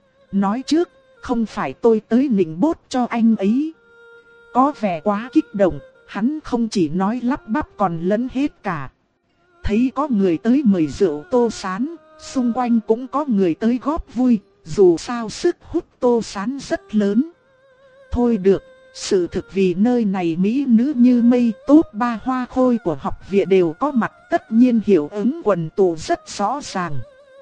Nói trước, không phải tôi tới nịnh bốt cho anh ấy. Có vẻ quá kích động, hắn không chỉ nói lắp bắp còn lẫn hết cả. Thấy có người tới mời rượu Tô Sán, xung quanh cũng có người tới góp vui, dù sao sức hút Tô Sán rất lớn. Thôi được, sự thực vì nơi này mỹ nữ như mây, top ba hoa khôi của học viện đều có mặt, tất nhiên hiệu ứng quần tụ rất rõ ràng.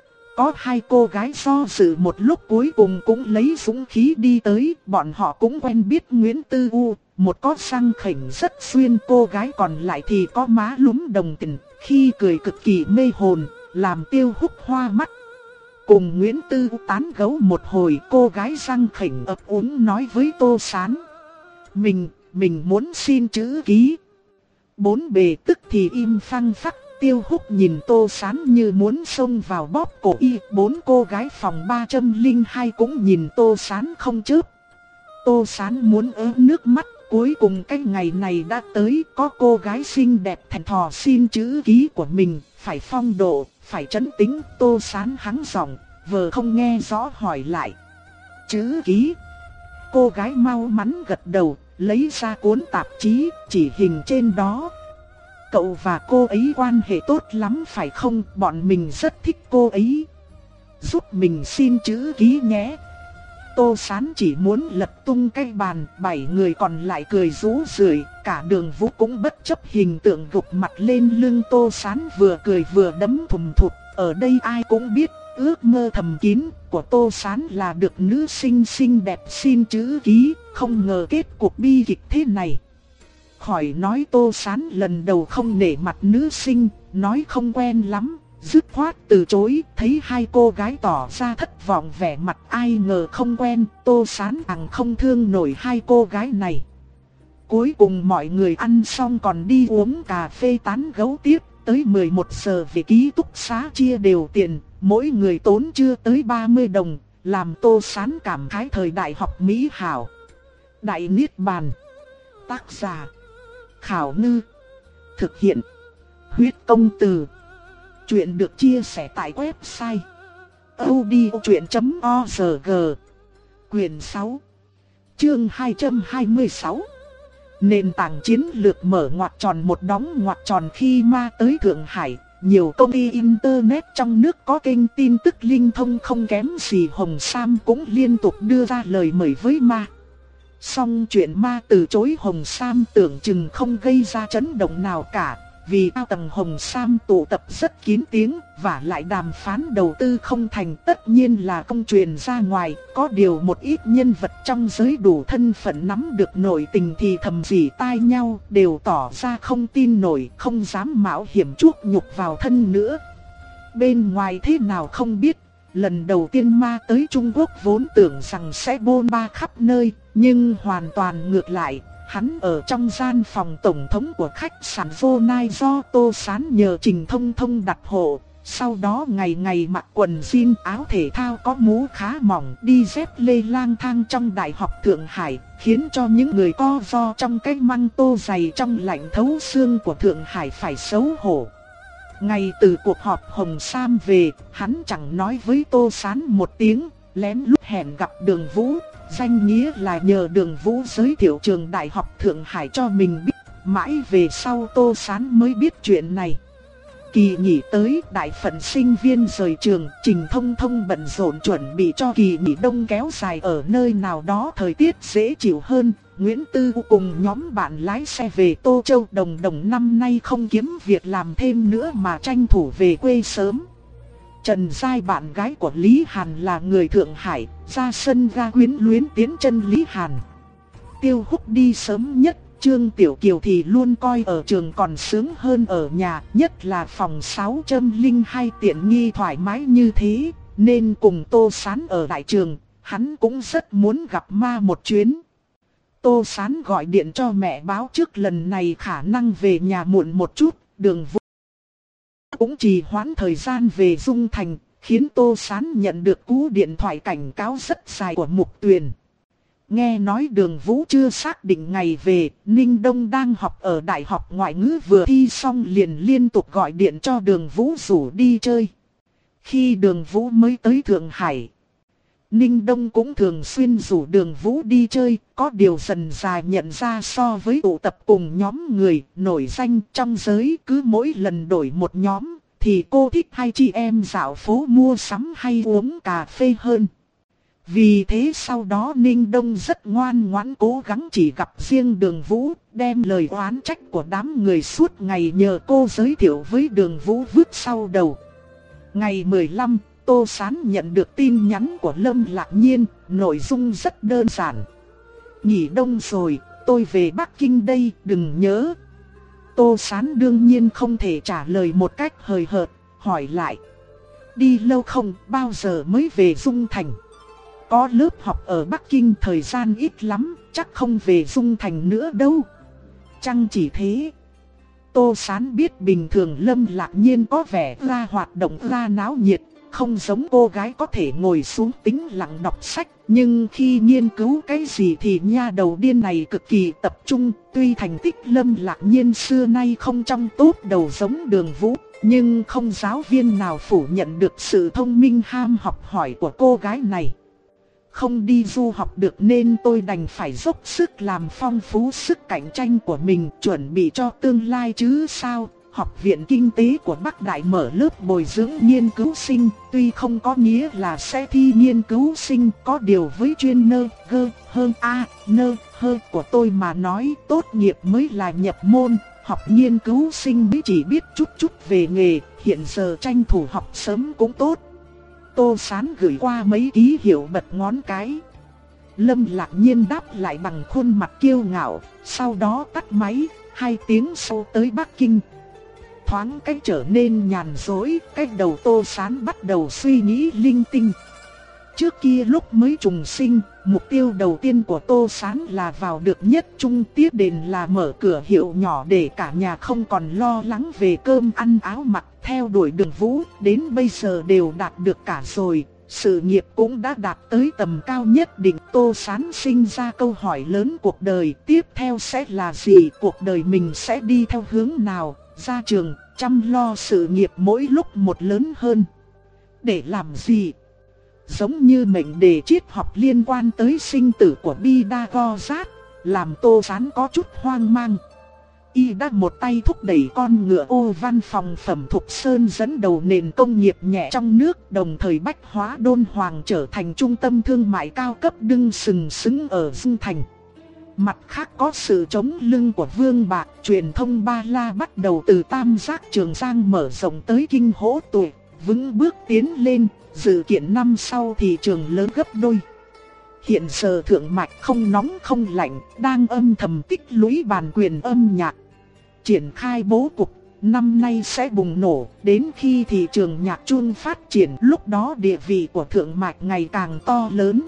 Có hai cô gái do dự một lúc cuối cùng cũng lấy dũng khí đi tới, bọn họ cũng quen biết Nguyễn Tư U, một có răng khểnh rất xuyên, cô gái còn lại thì có má lúm đồng tình, khi cười cực kỳ mê hồn, làm Tiêu Húc hoa mắt. Cùng Nguyễn Tư U tán gẫu một hồi, cô gái răng khểnh ấp úng nói với Tô Sán. Mình, mình muốn xin chữ ký. Bốn bề tức thì im phăng phắc. Tiêu Húc nhìn Tô Sán như muốn xông vào bóp cổ y. Bốn cô gái phòng ba không hai cũng nhìn Tô Sán không chớp. Tô Sán muốn ớ nước mắt. Cuối cùng cái ngày này đã tới. Có cô gái xinh đẹp thẹn thò xin chữ ký của mình. Phải phong độ, phải trấn tĩnh. Tô Sán hắng giọng, vờ không nghe rõ hỏi lại. Chữ ký? Cô gái mau mắn gật đầu, lấy ra cuốn tạp chí, chỉ hình trên đó. Cậu và cô ấy quan hệ tốt lắm phải không? Bọn mình rất thích cô ấy. Giúp mình xin chữ ký nhé. Tô Sán chỉ muốn lật tung cái bàn, bảy người còn lại cười rú rượi, cả Đường Vũ cũng bất chấp hình tượng gục mặt lên lưng Tô Sán, vừa cười vừa đấm thùm thụt. Ở đây ai cũng biết, ước mơ thầm kín của Tô Sán là được nữ sinh xinh đẹp xin chữ ký, không ngờ kết cục bi kịch thế này. Khỏi nói Tô Sán lần đầu không nể mặt nữ sinh, nói không quen lắm, dứt khoát từ chối. Thấy hai cô gái tỏ ra thất vọng vẻ mặt, ai ngờ không quen, Tô Sán càng không thương nổi hai cô gái này. Cuối cùng mọi người ăn xong còn đi uống cà phê tán gẫu tiếp, tới mười một giờ về ký túc xá chia đều tiền, mỗi người tốn chưa tới ba mươi đồng, làm Tô Sán cảm khái thời đại học mỹ hảo. Đại Niết Bàn. Tác giả Khảo Ngư. Thực hiện Huyết Công Từ. Chuyện được chia sẻ tại website audiochuyện chấm org. Quyền sáu, chương hai trăm hai mươi sáu. Nền tảng chiến lược mở ngoặc tròn một đóng ngoặc tròn. Khi Ma tới Thượng Hải, nhiều công ty internet trong nước có kênh tin tức linh thông không kém gì Hồng Sam cũng liên tục đưa ra lời mời với Ma. Song chuyện Ma từ chối Hồng Sam tưởng chừng không gây ra chấn động nào cả, vì cao tầng Hồng Sam tụ tập rất kín tiếng, và lại đàm phán đầu tư không thành tất nhiên là không truyền ra ngoài. Có điều một ít nhân vật trong giới đủ thân phận nắm được nội tình thì thầm rỉ tai nhau, đều tỏ ra không tin nổi, không dám mạo hiểm chuốc nhục vào thân nữa. Bên ngoài thế nào không biết, lần đầu tiên Ma tới Trung Quốc vốn tưởng rằng sẽ bôn ba khắp nơi, nhưng hoàn toàn ngược lại. Hắn ở trong gian phòng tổng thống của khách sạn Vô Nai do Tô Sán nhờ Trình Thông Thông đặt hộ. Sau đó ngày ngày mặc quần jean áo thể thao có mũ khá mỏng, đi dép lê lang thang trong Đại học Thượng Hải, khiến cho những người co ro trong cái măng tô dày trong lạnh thấu xương của Thượng Hải phải xấu hổ. Ngày từ cuộc họp Hồng Sam về, hắn chẳng nói với Tô Sán một tiếng, lén lút hẹn gặp Đường Vũ. Danh nghĩa là nhờ Đường Vũ giới thiệu trường Đại học Thượng Hải cho mình biết. Mãi về sau Tô Sán mới biết chuyện này. Kỳ nghỉ tới, đại phận sinh viên rời trường, Trình Thông Thông bận rộn chuẩn bị cho kỳ nghỉ đông kéo dài ở nơi nào đó thời tiết dễ chịu hơn. Nguyễn Tư cùng nhóm bạn lái xe về Tô Châu. Đồng Đồng năm nay không kiếm việc làm thêm nữa mà tranh thủ về quê sớm. Trần Giai bạn gái của Lý Hàn là người Thượng Hải, ra sân ga quyến luyến tiến chân Lý Hàn. Tiêu Húc đi sớm nhất, Trương Tiểu Kiều thì luôn coi ở trường còn sướng hơn ở nhà, nhất là phòng sáu không hai tiện nghi thoải mái như thế, nên cùng Tô Sán ở đại trường, hắn cũng rất muốn gặp ma một chuyến. Tô Sán gọi điện cho mẹ báo trước lần này khả năng về nhà muộn một chút, Đường Vũ cũng trì hoãn thời gian về Dung Thành, khiến Tô Sán nhận được cú điện thoại cảnh cáo rất dài của Mục Tuyền. Nghe nói Đường Vũ chưa xác định ngày về, Ninh Đông đang học ở Đại học Ngoại ngữ vừa thi xong liền liên tục gọi điện cho Đường Vũ rủ đi chơi. Khi Đường Vũ mới tới Thượng Hải, Ninh Đông cũng thường xuyên rủ Đường Vũ đi chơi, có điều dần dà nhận ra so với tụ tập cùng nhóm người nổi danh trong giới cứ mỗi lần đổi một nhóm, thì cô thích hai chị em dạo phố mua sắm hay uống cà phê hơn. Vì thế sau đó Ninh Đông rất ngoan ngoãn cố gắng chỉ gặp riêng Đường Vũ, đem lời oán trách của đám người suốt ngày nhờ cô giới thiệu với Đường Vũ vứt sau đầu. Ngày mười lăm, Tô Sán nhận được tin nhắn của Lâm Lạc Nhiên, nội dung rất đơn giản. Nghỉ đông rồi, tôi về Bắc Kinh đây, đừng nhớ. Tô Sán đương nhiên không thể trả lời một cách hời hợt, hỏi lại. Đi lâu không, bao giờ mới về Dung Thành? Có lớp học ở Bắc Kinh thời gian ít lắm, chắc không về Dung Thành nữa đâu. Chăng chỉ thế? Tô Sán biết bình thường Lâm Lạc Nhiên có vẻ ra hoạt động ra náo nhiệt, không giống cô gái có thể ngồi xuống tĩnh lặng đọc sách. Nhưng khi nghiên cứu cái gì thì nha đầu điên này cực kỳ tập trung. Tuy thành tích Lâm Lạc Nhiên xưa nay không trong tốt đầu giống Đường Vũ, nhưng không giáo viên nào phủ nhận được sự thông minh ham học hỏi của cô gái này. Không đi du học được nên tôi đành phải dốc sức làm phong phú sức cạnh tranh của mình, chuẩn bị cho tương lai chứ sao. Học viện Kinh tế của Bắc Đại mở lớp bồi dưỡng nghiên cứu sinh, tuy không có nghĩa là sẽ thi nghiên cứu sinh, có điều với chuyên nơ, gơ, hơn a, nơ, hơ của tôi mà nói tốt nghiệp mới là nhập môn, học nghiên cứu sinh mới chỉ biết chút chút về nghề, hiện giờ tranh thủ học sớm cũng tốt. Tô Sán gửi qua mấy ký hiệu bật ngón cái. Lâm Lạc Nhiên đáp lại bằng khuôn mặt kiêu ngạo, sau đó tắt máy, hai tiếng sau tới Bắc Kinh. Thoáng cách trở nên nhàn rỗi, cách đầu Tô Sán bắt đầu suy nghĩ linh tinh. Trước kia lúc mới trùng sinh, mục tiêu đầu tiên của Tô Sán là vào được Nhất Trung Tiết Đền, là mở cửa hiệu nhỏ để cả nhà không còn lo lắng về cơm ăn áo mặc. Theo đuổi Đường Vũ, đến bây giờ đều đạt được cả rồi, sự nghiệp cũng đã đạt tới tầm cao nhất định. Tô Sán sinh ra câu hỏi lớn cuộc đời tiếp theo sẽ là gì, cuộc đời mình sẽ đi theo hướng nào. Ra trường, chăm lo sự nghiệp mỗi lúc một lớn hơn. Để làm gì? Giống như mệnh đề triết học liên quan tới sinh tử của Pythagoras, làm Tô Sán có chút hoang mang. Y đã một tay thúc đẩy con ngựa ô văn phòng phẩm Thục Sơn dẫn đầu nền công nghiệp nhẹ trong nước, đồng thời bách hóa Đôn Hoàng trở thành trung tâm thương mại cao cấp đứng sừng sững ở Dung Thành. Mặt khác có sự chống lưng của Vương Bạc, truyền thông Ba La bắt đầu từ Tam Giác Trường Giang mở rộng tới Kinh Hỗ Tuổi, vững bước tiến lên, dự kiện năm sau thị trường lớn gấp đôi. Hiện giờ Thượng Mạch không nóng không lạnh, đang âm thầm tích lũy bản quyền âm nhạc. Triển khai bố cục, năm nay sẽ bùng nổ, đến khi thị trường nhạc chuông phát triển, lúc đó địa vị của Thượng Mạch ngày càng to lớn.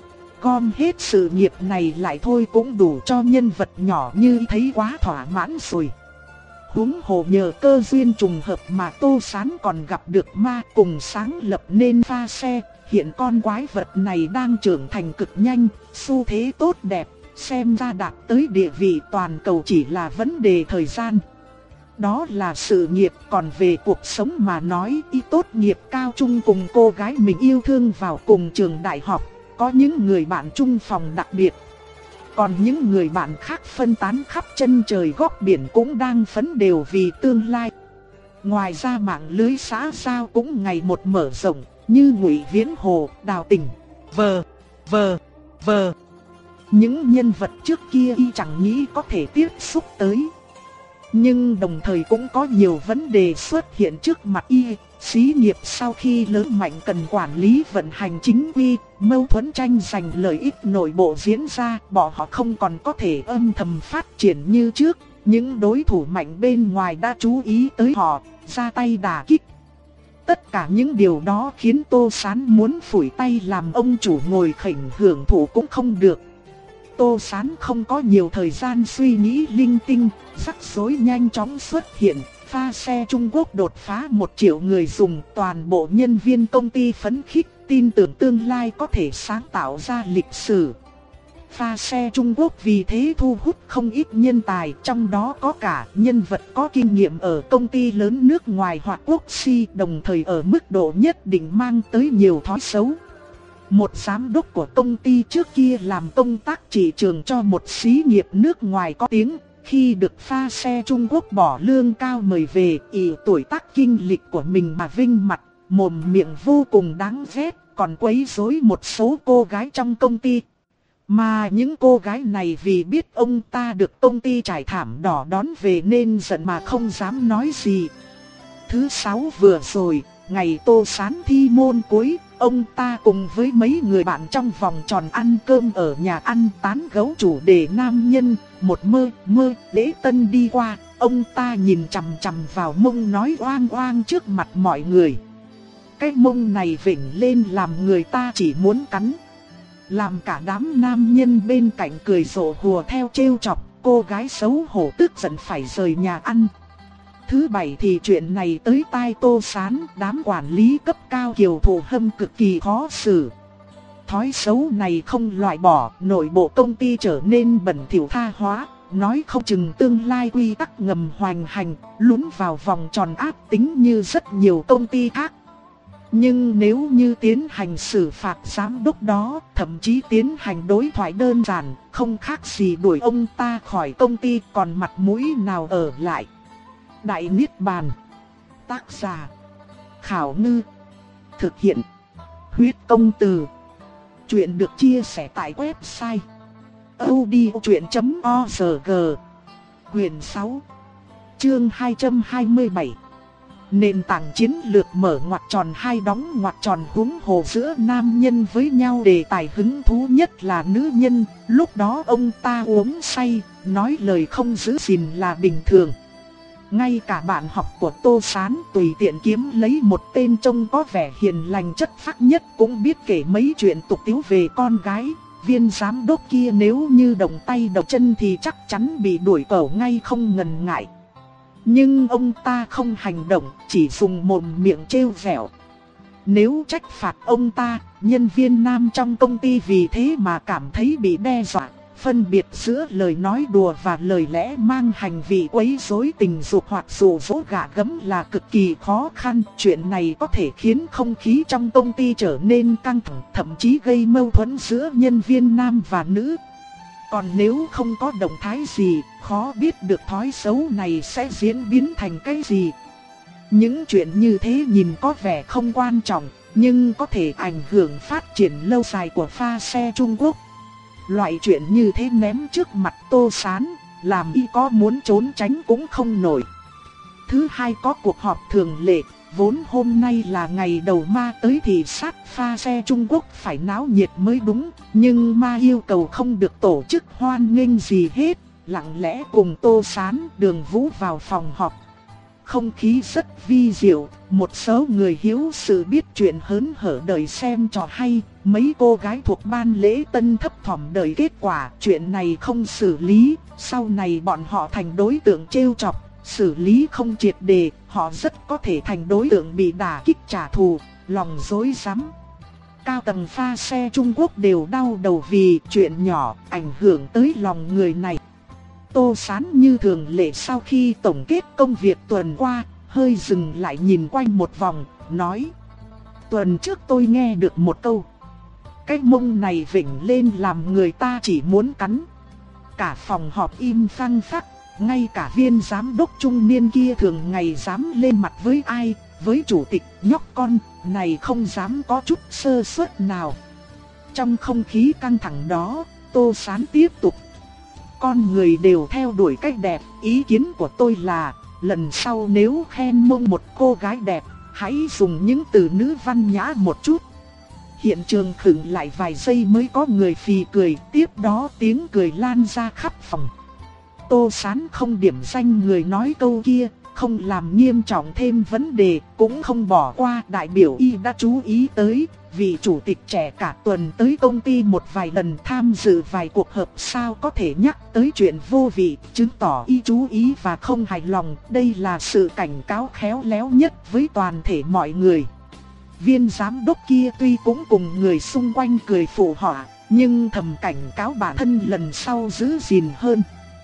Gom hết sự nghiệp này lại thôi cũng đủ cho nhân vật nhỏ như thấy quá thỏa mãn rồi. Huống hồ nhờ cơ duyên trùng hợp mà Tô Sán còn gặp được ma, cùng sáng lập nên pha xe. Hiện con quái vật này đang trưởng thành cực nhanh, xu thế tốt đẹp, xem ra đạt tới địa vị toàn cầu chỉ là vấn đề thời gian. Đó là sự nghiệp, còn về cuộc sống mà nói, y tốt nghiệp cao trung cùng cô gái mình yêu thương vào cùng trường đại học, có những người bạn chung phòng đặc biệt. Còn những người bạn khác phân tán khắp chân trời góc biển cũng đang phấn đều vì tương lai. Ngoài ra mạng lưới xã giao cũng ngày một mở rộng, như Ngụy Viễn Hồ, Đào Tình, vờ, vờ, vờ. Những nhân vật trước kia y chẳng nghĩ có thể tiếp xúc tới. Nhưng đồng thời cũng có nhiều vấn đề xuất hiện trước mặt y. Xí nghiệp sau khi lớn mạnh cần quản lý vận hành chính quy, mâu thuẫn tranh giành lợi ích nội bộ diễn ra, bọn họ không còn có thể âm thầm phát triển như trước. Những đối thủ mạnh bên ngoài đã chú ý tới họ, ra tay đả kích. Tất cả những điều đó khiến Tô Sán muốn phủi tay làm ông chủ ngồi khỉnh hưởng thụ cũng không được. Tô Sán không có nhiều thời gian suy nghĩ linh tinh, rắc rối nhanh chóng xuất hiện. Pha xe Trung Quốc đột phá một triệu người dùng, toàn bộ nhân viên công ty phấn khích, tin tưởng tương lai có thể sáng tạo ra lịch sử. Pha xe Trung Quốc vì thế thu hút không ít nhân tài, trong đó có cả nhân vật có kinh nghiệm ở công ty lớn nước ngoài hoặc quốc si, đồng thời ở mức độ nhất định mang tới nhiều thói xấu. Một giám đốc của công ty trước kia làm công tác thị trường cho một xí nghiệp nước ngoài có tiếng. Khi được pha xe Trung Quốc bỏ lương cao mời về, ỷ tuổi tác kinh lịch của mình mà vinh mặt, mồm miệng vô cùng đáng ghét, còn quấy rối một số cô gái trong công ty. Mà những cô gái này vì biết ông ta được công ty trải thảm đỏ đón về nên giận mà không dám nói gì. Thứ sáu vừa rồi, ngày Tô Sán thi môn cuối, ông ta cùng với mấy người bạn trong vòng tròn ăn cơm ở nhà ăn tán gẫu chủ đề nam nhân. Một mơ mơ lễ tân đi qua, ông ta nhìn chằm chằm vào mông nói oang oang trước mặt mọi người. Cái mông này vểnh lên làm người ta chỉ muốn cắn. Làm cả đám nam nhân bên cạnh cười rộ hùa theo trêu chọc, cô gái xấu hổ tức giận phải rời nhà ăn. Thứ bảy thì chuyện này tới tai Tô Sán, đám quản lý cấp cao kiều thủ hâm cực kỳ khó xử. Thói xấu này không loại bỏ, nội bộ công ty trở nên bẩn thỉu tha hóa, nói không chừng tương lai quy tắc ngầm hoành hành, lún vào vòng tròn ác tính như rất nhiều công ty khác. Nhưng nếu như tiến hành xử phạt giám đốc đó, thậm chí tiến hành đối thoại đơn giản, không khác gì đuổi ông ta khỏi công ty, còn mặt mũi nào ở lại. Đại Niết Bàn. Tác giả Khảo Ngư. Thực hiện Huyết Công Từ. Chuyện được chia sẻ tại website audiochuyện chấm org. Quyền sáu, chương hai trăm hai mươi bảy. Nền tảng chiến lược mở ngoặc tròn hai đóng ngoặc tròn huống hồ giữa nam nhân với nhau, đề tài hứng thú nhất là nữ nhân. Lúc đó ông ta uống say, nói lời không giữ gìn là bình thường. Ngay cả bạn học của Tô Sán tùy tiện kiếm lấy một tên trông có vẻ hiền lành chất phác nhất cũng biết kể mấy chuyện tục tĩu về con gái. Viên giám đốc kia nếu như động tay động chân thì chắc chắn bị đuổi cẩu ngay không ngần ngại. Nhưng ông ta không hành động, chỉ dùng mồm miệng trêu vẻo. Nếu trách phạt ông ta, nhân viên nam trong công ty vì thế mà cảm thấy bị đe dọa. Phân biệt giữa lời nói đùa và lời lẽ mang hành vi quấy rối tình dục hoặc dụ dỗ gạ gẫm là cực kỳ khó khăn. Chuyện này có thể khiến không khí trong công ty trở nên căng thẳng, thậm chí gây mâu thuẫn giữa nhân viên nam và nữ. Còn nếu không có động thái gì, khó biết được thói xấu này sẽ diễn biến thành cái gì. Những chuyện như thế nhìn có vẻ không quan trọng, nhưng có thể ảnh hưởng phát triển lâu dài của pha xe Trung Quốc. Loại chuyện như thế ném trước mặt Tô Sán, làm y có muốn trốn tránh cũng không nổi. Thứ hai có cuộc họp thường lệ, vốn hôm nay là ngày đầu ma tới thì sát pha xe Trung Quốc phải náo nhiệt mới đúng. Nhưng ma yêu cầu không được tổ chức hoan nghênh gì hết, lặng lẽ cùng Tô Sán, Đường Vũ vào phòng họp. Không khí rất vi diệu, một số người hiếu sự biết chuyện hớn hở đợi xem trò hay. Mấy cô gái thuộc ban lễ tân thấp thỏm đợi kết quả. Chuyện này không xử lý, sau này bọn họ thành đối tượng trêu chọc. Xử lý không triệt đề, họ rất có thể thành đối tượng bị đả kích trả thù, lòng rối rắm. Cao tầng pha xe Trung Quốc đều đau đầu vì chuyện nhỏ ảnh hưởng tới lòng người này. Tô Sán như thường lệ sau khi tổng kết công việc tuần qua, hơi dừng lại nhìn quanh một vòng, nói: Tuần trước tôi nghe được một câu, cái mông này vểnh lên làm người ta chỉ muốn cắn. Cả phòng họp im phăng phắc, ngay cả viên giám đốc trung niên kia thường ngày dám lên mặt với ai, với chủ tịch nhóc con này không dám có chút sơ suất nào. Trong không khí căng thẳng đó, Tô Sán tiếp tục: Con người đều theo đuổi cách đẹp, ý kiến của tôi là, lần sau nếu khen mông một cô gái đẹp, hãy dùng những từ nữ văn nhã một chút. Hiện trường khựng lại vài giây mới có người phì cười, tiếp đó tiếng cười lan ra khắp phòng. Tô Sán không điểm danh người nói câu kia, không làm nghiêm trọng thêm vấn đề, cũng không bỏ qua. Đại biểu Y đã chú ý tới, vị chủ tịch trẻ cả tuần tới công ty một vài lần, tham dự vài cuộc họp, sao có thể nhắc tới chuyện vô vị, chứng tỏ Y chú ý và không hài lòng. Đây là sự cảnh cáo khéo léo nhất với toàn thể mọi người. Viên giám đốc kia tuy cũng cùng người xung quanh cười phụ họa, nhưng thầm cảnh cáo bản thân lần sau giữ gìn hơn.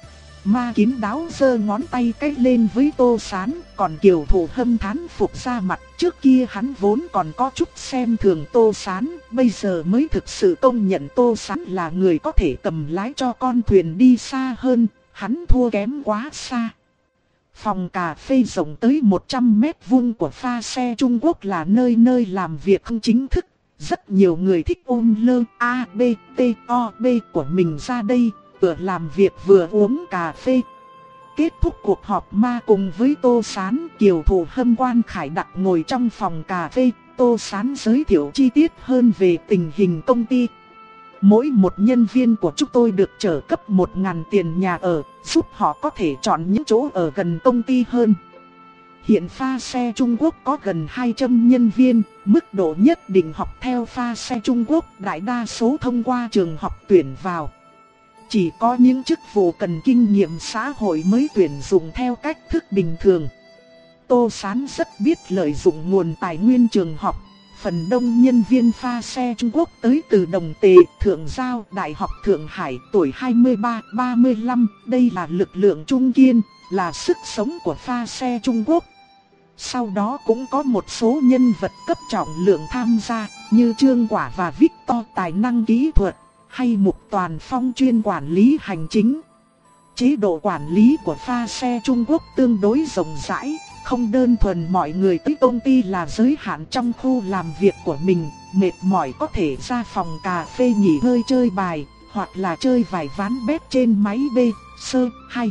Ma Kín Đáo giơ ngón tay cái lên với Tô Sán, còn Kiều Thủ Hâm thán phục ra mặt. Trước kia hắn vốn còn có chút xem thường Tô Sán, bây giờ mới thực sự công nhận Tô Sán là người có thể cầm lái cho con thuyền đi xa hơn, hắn thua kém quá xa. Phòng cà phê rộng tới một trăm mét vuông của pha xe Trung Quốc là nơi nơi làm việc không chính thức. Rất nhiều người thích ôm lơ A, B, T, O, B của mình ra đây, vừa làm việc vừa uống cà phê. Kết thúc cuộc họp ma cùng với Tô Sán, Kiều Thủ Hâm, Quan Khải Đặc ngồi trong phòng cà phê. Tô Sán giới thiệu chi tiết hơn về tình hình công ty. Mỗi một nhân viên của chúng tôi được trợ cấp một nghìn tiền nhà ở, giúp họ có thể chọn những chỗ ở gần công ty hơn. Hiện pha xe Trung Quốc có gần hai trăm nhân viên, mức độ nhất định học theo pha xe Trung Quốc, đại đa số thông qua trường học tuyển vào. Chỉ có những chức vụ cần kinh nghiệm xã hội mới tuyển dụng theo cách thức bình thường. Tô Sán rất biết lợi dụng nguồn tài nguyên trường học. Phần đông nhân viên pha xe Trung Quốc tới từ Đồng Tề, Thượng Giao, Đại học Thượng Hải, tuổi hai mươi ba, ba mươi lăm, đây là lực lượng trung kiên, là sức sống của pha xe Trung Quốc. Sau đó cũng có một số nhân vật cấp trọng lượng tham gia, như Trương Quả và Victor tài năng kỹ thuật, hay Mục Toàn Phong chuyên quản lý hành chính. Chế độ quản lý của pha xe Trung Quốc tương đối rộng rãi, không đơn thuần mọi người tới công ty là giới hạn trong khu làm việc của mình, mệt mỏi có thể ra phòng cà phê nghỉ ngơi chơi bài, hoặc là chơi vài ván bét trên máy B, sơ, hay.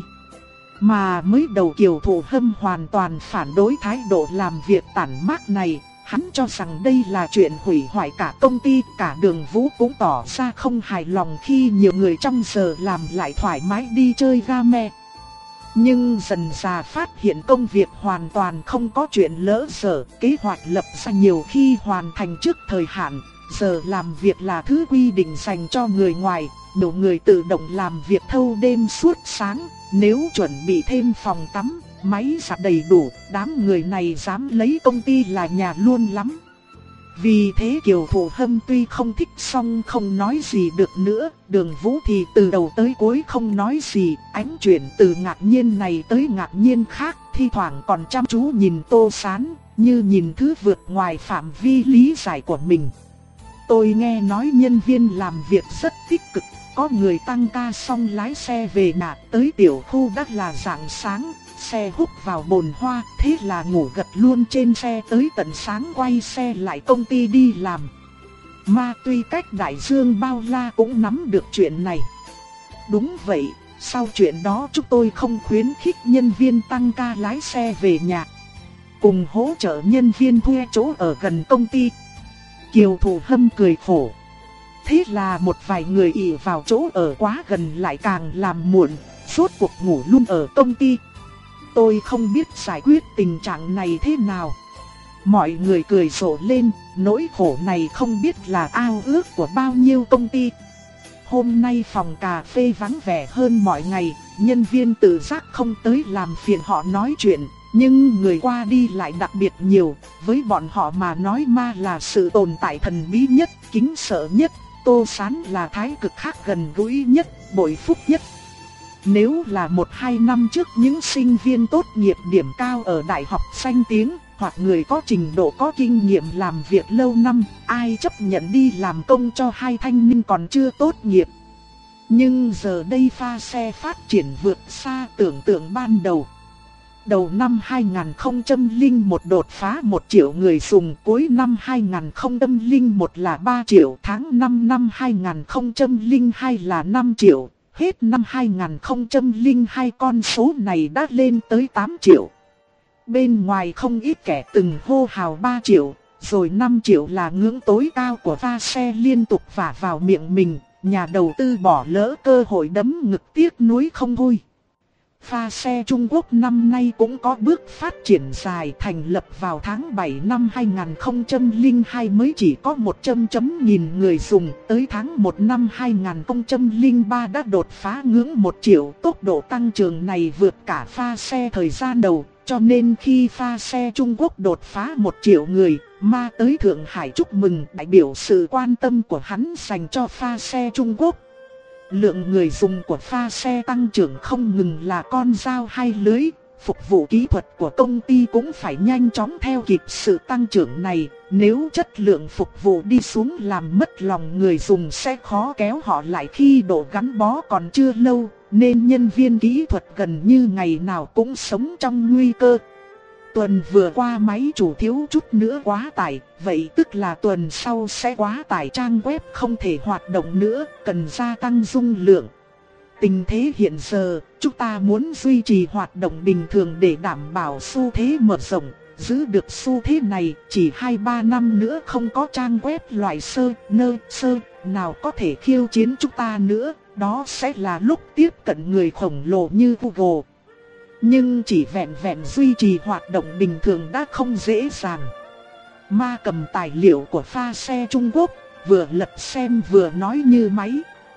Mà mới đầu Kiều Thủ Hâm hoàn toàn phản đối thái độ làm việc tản mát này, hắn cho rằng đây là chuyện hủy hoại cả công ty. Cả Đường Vũ cũng tỏ ra không hài lòng khi nhiều người trong giờ làm lại thoải mái đi chơi game. Nhưng dần dà phát hiện công việc hoàn toàn không có chuyện lỡ dở, kế hoạch lập ra nhiều khi hoàn thành trước thời hạn. Giờ làm việc là thứ quy định dành cho người ngoài, đủ người tự động làm việc thâu đêm suốt sáng. Nếu chuẩn bị thêm phòng tắm, máy giặt đầy đủ, đám người này dám lấy công ty là nhà luôn lắm. Vì thế Kiều Thủ Hâm tuy không thích song không nói gì được nữa. Đường Vũ thì từ đầu tới cuối không nói gì, ánh chuyển từ ngạc nhiên này tới ngạc nhiên khác, thi thoảng còn chăm chú nhìn Tô Sán, như nhìn thứ vượt ngoài phạm vi lý giải của mình. Tôi nghe nói nhân viên làm việc rất tích cực, có người tăng ca xong lái xe về nhà, tới tiểu khu đã là rạng sáng, xe hút vào bồn hoa, thế là ngủ gật luôn trên xe tới tận sáng quay xe lại công ty đi làm. Ma tuy cách đại dương bao la cũng nắm được chuyện này. Đúng vậy, sau chuyện đó chúng tôi không khuyến khích nhân viên tăng ca lái xe về nhà, cùng hỗ trợ nhân viên thuê chỗ ở gần công ty. Kiều Thủ Hâm cười khổ. Thế là một vài người ỷ vào chỗ ở quá gần lại càng làm muộn, suốt cuộc ngủ luôn ở công ty. Tôi không biết giải quyết tình trạng này thế nào. Mọi người cười rộ lên, nỗi khổ này không biết là ao ước của bao nhiêu công ty. Hôm nay phòng cà phê vắng vẻ hơn mọi ngày, nhân viên tự giác không tới làm phiền họ nói chuyện. Nhưng người qua đi lại đặc biệt nhiều, với bọn họ mà nói ma là sự tồn tại thần bí nhất, kính sợ nhất. Tô Sán là thái cực khác gần gũi nhất, bội phúc nhất. Nếu là một hai năm trước những sinh viên tốt nghiệp điểm cao ở đại học danh tiếng, hoặc người có trình độ có kinh nghiệm làm việc lâu năm, ai chấp nhận đi làm công cho hai thanh niên còn chưa tốt nghiệp. Nhưng giờ đây pha xe phát triển vượt xa tưởng tượng ban đầu. Đầu năm hai nghìn không trăm lẻ một đột phá một triệu người dùng, cuối năm hai nghìn không trăm lẻ một là ba triệu, tháng năm năm hai nghìn không trăm lẻ hai là năm triệu. hết năm hai nghìn không trăm lẻ hai con số này đã lên tới tám triệu. Bên ngoài không ít kẻ từng hô hào ba triệu, rồi năm triệu là ngưỡng tối cao của pha xe liên tục vả vào miệng mình, nhà đầu tư bỏ lỡ cơ hội đấm ngực tiếc nuối không thôi. Pha xe Trung Quốc năm nay cũng có bước phát triển dài, thành lập vào tháng bảy năm hai nghìn không trăm lẻ hai mới chỉ có một trăm chấm nghìn người dùng, tới tháng một năm hai nghìn không trăm lẻ ba đã đột phá ngưỡng một triệu, tốc độ tăng trưởng này vượt cả pha xe thời gian đầu, cho nên khi pha xe Trung Quốc đột phá một triệu người, Ma tới Thượng Hải chúc mừng, đại biểu sự quan tâm của hắn dành cho pha xe Trung Quốc. Lượng người dùng của pha xe tăng trưởng không ngừng là con dao hai lưỡi, phục vụ kỹ thuật của công ty cũng phải nhanh chóng theo kịp sự tăng trưởng này, nếu chất lượng phục vụ đi xuống làm mất lòng người dùng sẽ khó kéo họ lại khi độ gắn bó còn chưa lâu, nên nhân viên kỹ thuật gần như ngày nào cũng sống trong nguy cơ. Tuần vừa qua máy chủ thiếu chút nữa quá tải, vậy tức là tuần sau sẽ quá tải, trang web không thể hoạt động nữa, cần gia tăng dung lượng. Tình thế hiện giờ, chúng ta muốn duy trì hoạt động bình thường để đảm bảo xu thế mở rộng, giữ được xu thế này, chỉ hai ba năm nữa không có trang web loại sơ, nơ, sơ, nào có thể khiêu chiến chúng ta nữa, đó sẽ là lúc tiếp cận người khổng lồ như Google. Nhưng chỉ vẹn vẹn duy trì hoạt động bình thường đã không dễ dàng. Ma cầm tài liệu của pha xe Trung Quốc, vừa lật xem vừa nói như máy.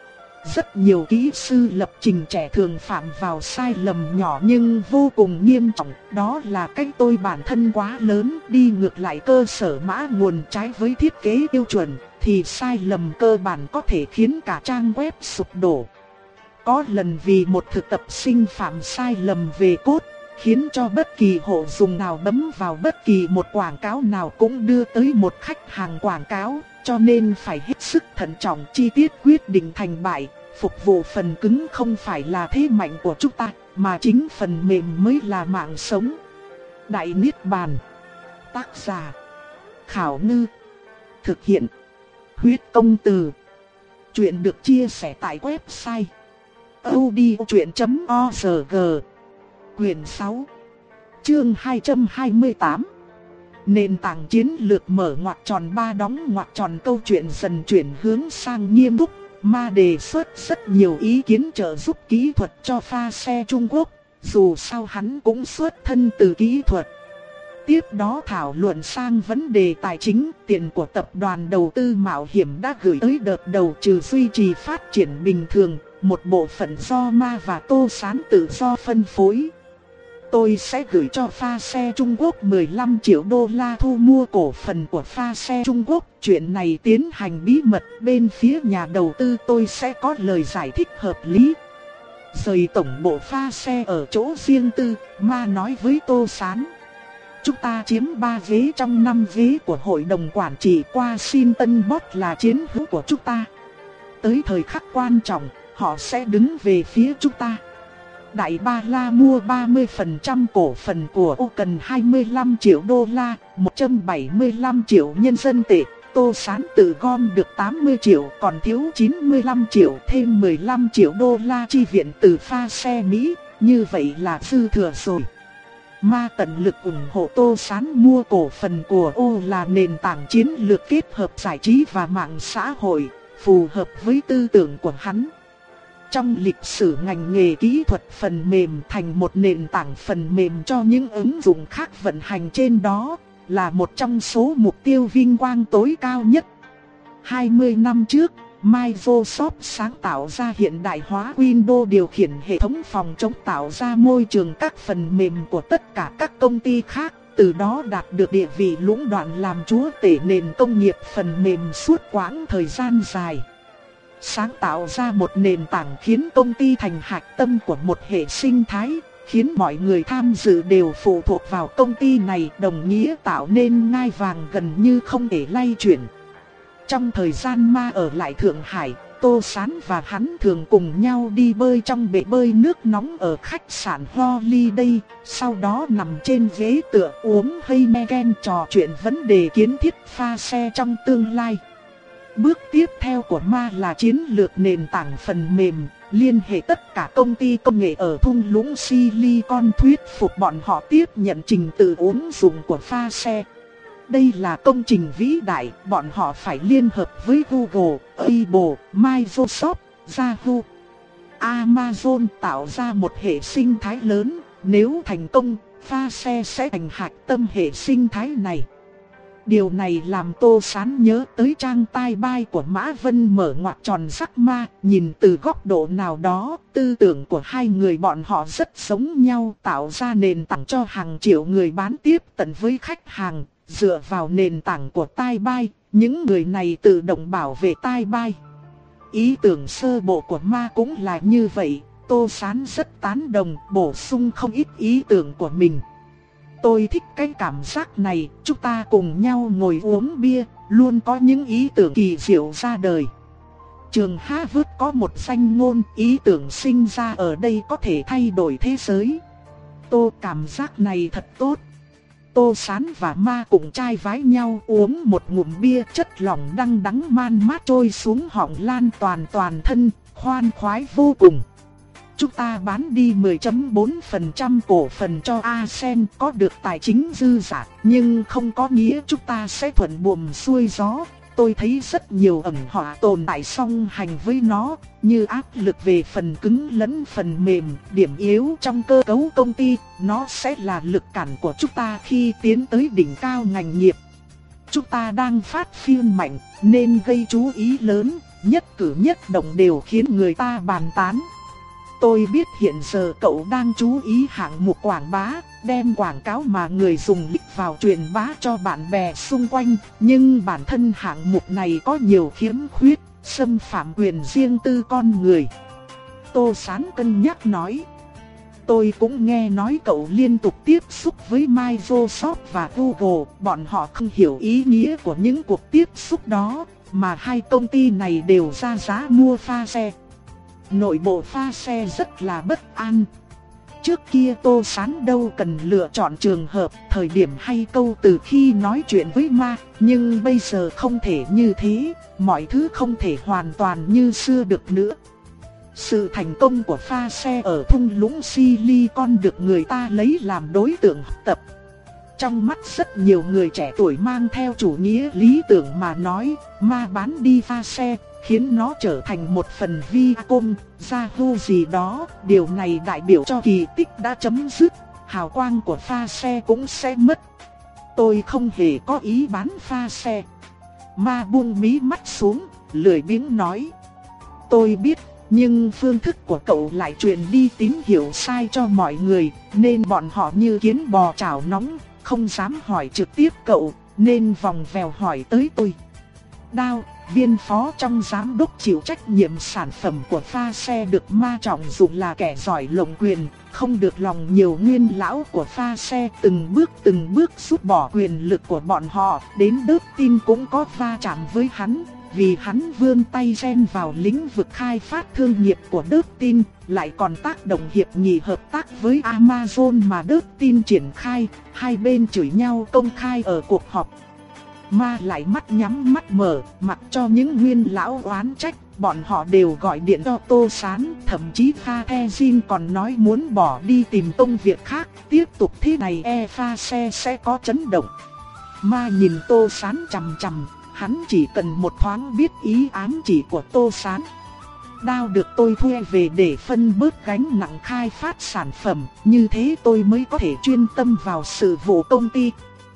Rất nhiều kỹ sư lập trình trẻ thường phạm vào sai lầm nhỏ nhưng vô cùng nghiêm trọng. Đó là cách tôi bản thân quá lớn, đi ngược lại cơ sở mã nguồn, trái với thiết kế tiêu chuẩn, thì sai lầm cơ bản có thể khiến cả trang web sụp đổ. Có lần vì một thực tập sinh phạm sai lầm về code, khiến cho bất kỳ hộ dùng nào bấm vào bất kỳ một quảng cáo nào cũng đưa tới một khách hàng quảng cáo, cho nên phải hết sức thận trọng, chi tiết quyết định thành bại. Phục vụ phần cứng không phải là thế mạnh của chúng ta, mà chính phần mềm mới là mạng sống. Đại Niết Bàn. Tác giả: Khảo Ngư. Thực hiện: Huyết Công Từ. Chuyện được chia sẻ tại website audiochuyện chấm org. Quyển sáu, chương hai trăm hai mươi tám. Nền tảng chiến lược mở ngoặc tròn ba đóng ngoặc tròn, câu chuyện dần chuyển hướng sang nghiêm túc. Ma đề xuất rất nhiều ý kiến trợ giúp kỹ thuật cho pha xe Trung Quốc, dù sao hắn cũng xuất thân từ kỹ thuật. Tiếp đó thảo luận sang vấn đề tài chính, tiền của tập đoàn đầu tư mạo hiểm đã gửi tới đợt đầu trừ duy trì phát triển bình thường, một bộ phận do Ma và Tô Sán tự do phân phối. Tôi sẽ gửi cho pha xe Trung Quốc mười lăm triệu đô la thu mua cổ phần của pha xe Trung Quốc. Chuyện này tiến hành bí mật, bên phía nhà đầu tư tôi sẽ có lời giải thích hợp lý. Rời tổng bộ pha xe ở chỗ riêng tư, Ma nói với Tô Sán: chúng ta chiếm ba ghế trong năm ghế của hội đồng quản trị, Washington Bot là chiến hữu của chúng ta. Tới thời khắc quan trọng, họ sẽ đứng về phía chúng ta. Đại Ba La mua ba mươi phần trăm cổ phần của O cần hai mươi lăm triệu đô la, một trăm bảy mươi lăm triệu nhân dân tệ. Tô Sán tự gom được tám mươi triệu, còn thiếu chín mươi lăm triệu, thêm mười lăm triệu đô la chi viện từ pha xe Mỹ, như vậy là dư thừa rồi. Ma tận lực ủng hộ Tô Sán mua cổ phần của O là nền tảng chiến lược kết hợp giải trí và mạng xã hội, phù hợp với tư tưởng của hắn. Trong lịch sử ngành nghề kỹ thuật, phần mềm thành một nền tảng phần mềm cho những ứng dụng khác vận hành trên đó, là một trong số mục tiêu vinh quang tối cao nhất. hai mươi năm trước, Microsoft sáng tạo ra hiện đại hóa Windows điều khiển hệ thống phòng chống, tạo ra môi trường các phần mềm của tất cả các công ty khác, từ đó đạt được địa vị lũng đoạn làm chúa tể nền công nghiệp phần mềm suốt quãng thời gian dài. Sáng tạo ra một nền tảng khiến công ty thành hạch tâm của một hệ sinh thái, khiến mọi người tham dự đều phụ thuộc vào công ty này, đồng nghĩa tạo nên ngai vàng gần như không thể lay chuyển. Trong thời gian Ma ở lại Thượng Hải, Tô Sán và hắn thường cùng nhau đi bơi trong bể bơi nước nóng ở khách sạn Holiday, sau đó nằm trên ghế tựa uống Heineken trò chuyện vấn đề kiến thiết pha xe trong tương lai. Bước tiếp theo của Ma là chiến lược nền tảng phần mềm, liên hệ tất cả công ty công nghệ ở thung lũng Silicon thuyết phục bọn họ tiếp nhận trình tự ứng dụng của pha xe. Đây là công trình vĩ đại, bọn họ phải liên hợp với Google, Apple, Microsoft, Yahoo, Amazon tạo ra một hệ sinh thái lớn. Nếu thành công, pha xe sẽ thành hạch tâm hệ sinh thái này. Điều này làm Tô Sán nhớ tới trang tai bai của Mã Vân mở ngoặc tròn Jack Ma. Nhìn từ góc độ nào đó, tư tưởng của hai người bọn họ rất giống nhau, tạo ra nền tảng cho hàng triệu người bán tiếp tận với khách hàng. Dựa vào nền tảng của tai bai, những người này tự động bảo vệ tai bai. Ý tưởng sơ bộ của Ma cũng là như vậy. Tô Sán rất tán đồng, bổ sung không ít ý tưởng của mình. Tôi thích cái cảm giác này, chúng ta cùng nhau ngồi uống bia, luôn có những ý tưởng kỳ diệu ra đời. Trường Harvard có một danh ngôn, ý tưởng sinh ra ở đây có thể thay đổi thế giới. Tô cảm giác này thật tốt. Tô Sán và Ma cùng chai vái nhau uống một ngụm bia, chất lỏng đắng đắng man mát trôi xuống họng lan toàn toàn thân, khoan khoái vô cùng. Chúng ta bán đi mười phẩy bốn phần trăm cổ phần cho Ascend, có được tài chính dư dả, nhưng không có nghĩa chúng ta sẽ thuận buồm xuôi gió. Tôi thấy rất nhiều ẩn họa tồn tại song hành với nó, như áp lực về phần cứng lẫn phần mềm, điểm yếu trong cơ cấu công ty. Nó sẽ là lực cản của chúng ta khi tiến tới đỉnh cao ngành nghiệp. Chúng ta đang phát phiên mạnh, nên gây chú ý lớn, nhất cử nhất động đều khiến người ta bàn tán. Tôi biết hiện giờ cậu đang chú ý hạng mục quảng bá, đem quảng cáo mà người dùng click vào truyền bá cho bạn bè xung quanh, nhưng bản thân hạng mục này có nhiều khiếm khuyết, xâm phạm quyền riêng tư con người. Tô Sán cân nhắc nói. Tôi cũng nghe nói cậu liên tục tiếp xúc với Microsoft và Google, bọn họ không hiểu ý nghĩa của những cuộc tiếp xúc đó, mà hai công ty này đều ra giá mua pha xe. Nội bộ pha xe rất là bất an. Trước kia Tô Sán đâu cần lựa chọn trường hợp, thời điểm hay câu từ khi nói chuyện với Ma, nhưng bây giờ không thể như thế, mọi thứ không thể hoàn toàn như xưa được nữa. Sự thành công của pha xe ở thung lũng Silicon được người ta lấy làm đối tượng học tập. Trong mắt rất nhiều người trẻ tuổi mang theo chủ nghĩa lý tưởng mà nói, Ma bán đi pha xe, khiến nó trở thành một phần Viacom, Yahoo gì đó. Điều này đại biểu cho kỳ tích đã chấm dứt, hào quang của pha xe cũng sẽ mất. Tôi không hề có ý bán pha xe. Ma buông mí mắt xuống, lười biếng nói. Tôi biết, nhưng phương thức của cậu lại truyền đi tín hiệu sai cho mọi người, nên bọn họ như kiến bò chảo nóng, không dám hỏi trực tiếp cậu, nên vòng vèo hỏi tới tôi. Đao, viên phó trong giám đốc chịu trách nhiệm sản phẩm của pha xe được Ma trọng dụng là kẻ giỏi lộng quyền, không được lòng nhiều nguyên lão của pha xe, từng bước từng bước rút bỏ quyền lực của bọn họ. Đến Đức Tin cũng có va chạm với hắn, vì hắn vươn tay xen vào lĩnh vực khai phát thương nghiệp của Đức Tin, lại còn tác động hiệp nghị hợp tác với Amazon mà Đức Tin triển khai. Hai bên chửi nhau công khai ở cuộc họp. Ma lại mắt nhắm mắt mở, mặc cho những nguyên lão oán trách, bọn họ đều gọi điện cho Tô Sán, thậm chí Pha The Jin còn nói muốn bỏ đi tìm công việc khác, tiếp tục thế này e pha xe sẽ có chấn động. Ma nhìn Tô Sán chằm chằm, hắn chỉ cần một thoáng biết ý ám chỉ của Tô Sán. Đao được tôi thuê về để phân bớt gánh nặng khai phát sản phẩm, như thế tôi mới có thể chuyên tâm vào sự vụ công ty.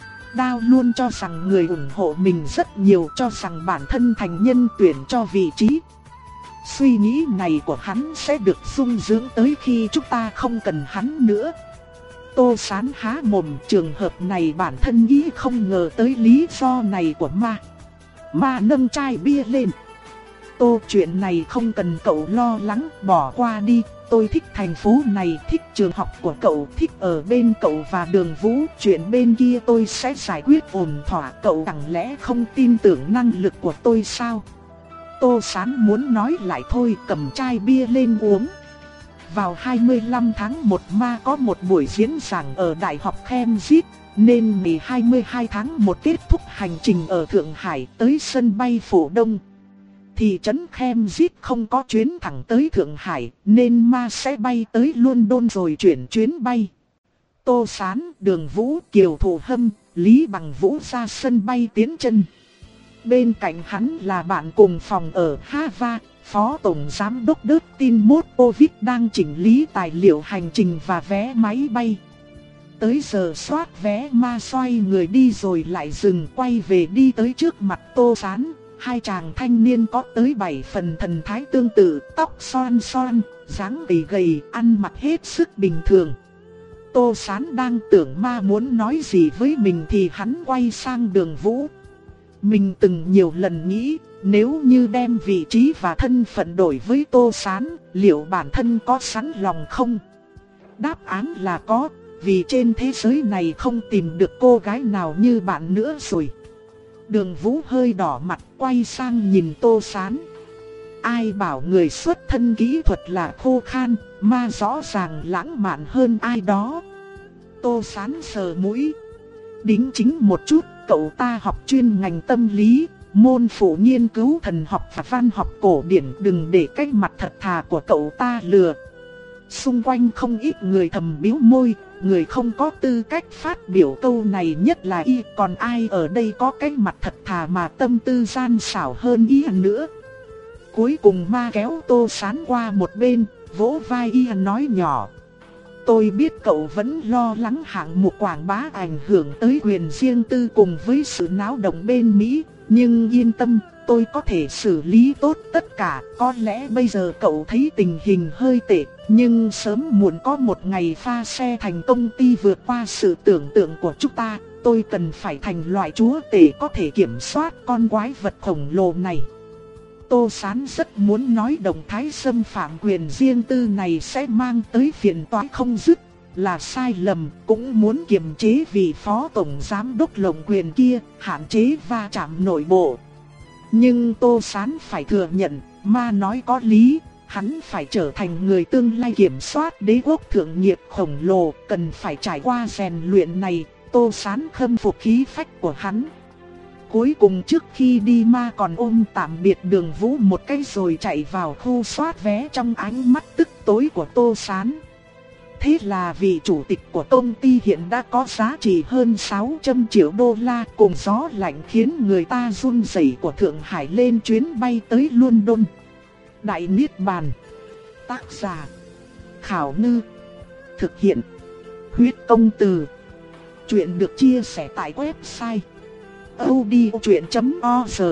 Đao luôn cho rằng người ủng hộ mình rất nhiều, cho rằng bản thân thành nhân tuyển cho vị trí. Suy nghĩ này của hắn sẽ được sung dưỡng tới khi chúng ta không cần hắn nữa. Tô Sán há mồm, trường hợp này bản thân nghĩ không ngờ tới lý do này của Ma. Ma nâng chai bia lên. Tô, chuyện này không cần cậu lo lắng, bỏ qua đi. Tôi thích thành phố này, thích trường học của cậu, thích ở bên cậu và Đường Vũ. Chuyện bên kia tôi sẽ giải quyết ổn thỏa. Cậu chẳng lẽ không tin tưởng năng lực của tôi sao? Tô Sán muốn nói lại thôi, cầm chai bia lên uống. Vào hai mươi lăm tháng một Ma có một buổi diễn giảng ở Đại học Cambridge, nên ngày hai mươi hai tháng một kết thúc hành trình ở Thượng Hải tới sân bay Phủ Đông. thị trấn Cambridge không có chuyến thẳng tới Thượng Hải, nên ma sẽ bay tới London rồi chuyển chuyến bay. Tô Sán, Đường Vũ, Kiều Thụ Hâm, Lý Bằng Vũ ra sân bay tiến chân. Bên cạnh hắn là bạn cùng phòng ở Harvard, Phó Tổng Giám đốc Dustin Moskovich đang chỉnh lý tài liệu hành trình và vé máy bay. Tới giờ soát vé, ma xoay người đi rồi lại dừng, quay về đi tới trước mặt Tô Sán. Hai chàng thanh niên có tới bảy phần thần thái tương tự, tóc xoăn xoăn, dáng gầy gầy, ăn mặc hết sức bình thường. Tô Sán đang tưởng ma muốn nói gì với mình thì hắn quay sang Đường Vũ. Mình từng nhiều lần nghĩ, nếu như đem vị trí và thân phận đổi với Tô Sán, liệu bản thân có sẵn lòng không? Đáp án là có, vì trên thế giới này không tìm được cô gái nào như bạn nữa rồi. Đường Vũ hơi đỏ mặt, quay sang nhìn Tô Sán. Ai bảo người xuất thân kỹ thuật là khô khan, ma rõ ràng lãng mạn hơn ai đó. Tô Sán sờ mũi. Đính chính một chút, cậu ta học chuyên ngành tâm lý, môn phụ nghiên cứu thần học và văn học cổ điển, đừng để cái mặt thật thà của cậu ta lừa. Xung quanh không ít người thầm bĩu môi, người không có tư cách phát biểu câu này nhất là y, còn ai ở đây có cái mặt thật thà mà tâm tư gian xảo hơn y nữa. Cuối cùng ma kéo Tô Sán qua một bên, vỗ vai y nói nhỏ. Tôi biết cậu vẫn lo lắng hạng mục quảng bá ảnh hưởng tới quyền riêng tư cùng với sự náo động bên Mỹ, nhưng yên tâm, tôi có thể xử lý tốt tất cả. Có lẽ bây giờ cậu thấy tình hình hơi tệ, nhưng sớm muộn có một ngày pha xe thành công ty vượt qua sự tưởng tượng của chúng ta. Tôi cần phải thành loại chúa tể có thể kiểm soát con quái vật khổng lồ này. Tô Sán rất muốn nói động thái xâm phạm quyền riêng tư này sẽ mang tới phiền toái không dứt, là sai lầm, cũng muốn kiềm chế vị phó tổng giám đốc lộng quyền kia, hạn chế va chạm nội bộ. Nhưng Tô Sán phải thừa nhận, ma nói có lý, hắn phải trở thành người tương lai kiểm soát đế quốc thượng nghiệp khổng lồ, cần phải trải qua rèn luyện này. Tô Sán khâm phục khí phách của hắn. Cuối cùng trước khi đi ma còn ôm tạm biệt Đường Vũ một cái rồi chạy vào khu soát vé trong ánh mắt tức tối của Tô Sán. Thế là vị chủ tịch của công ty hiện đã có giá trị hơn sáu trăm triệu đô la, cùng gió lạnh khiến người ta run rẩy của Thượng Hải lên chuyến bay tới London. Đại Niết Bàn. Tác giả Khảo Ngư. Thực hiện Huyết Công Từ. Chuyện được chia sẻ tại website audiochuyện chấm org.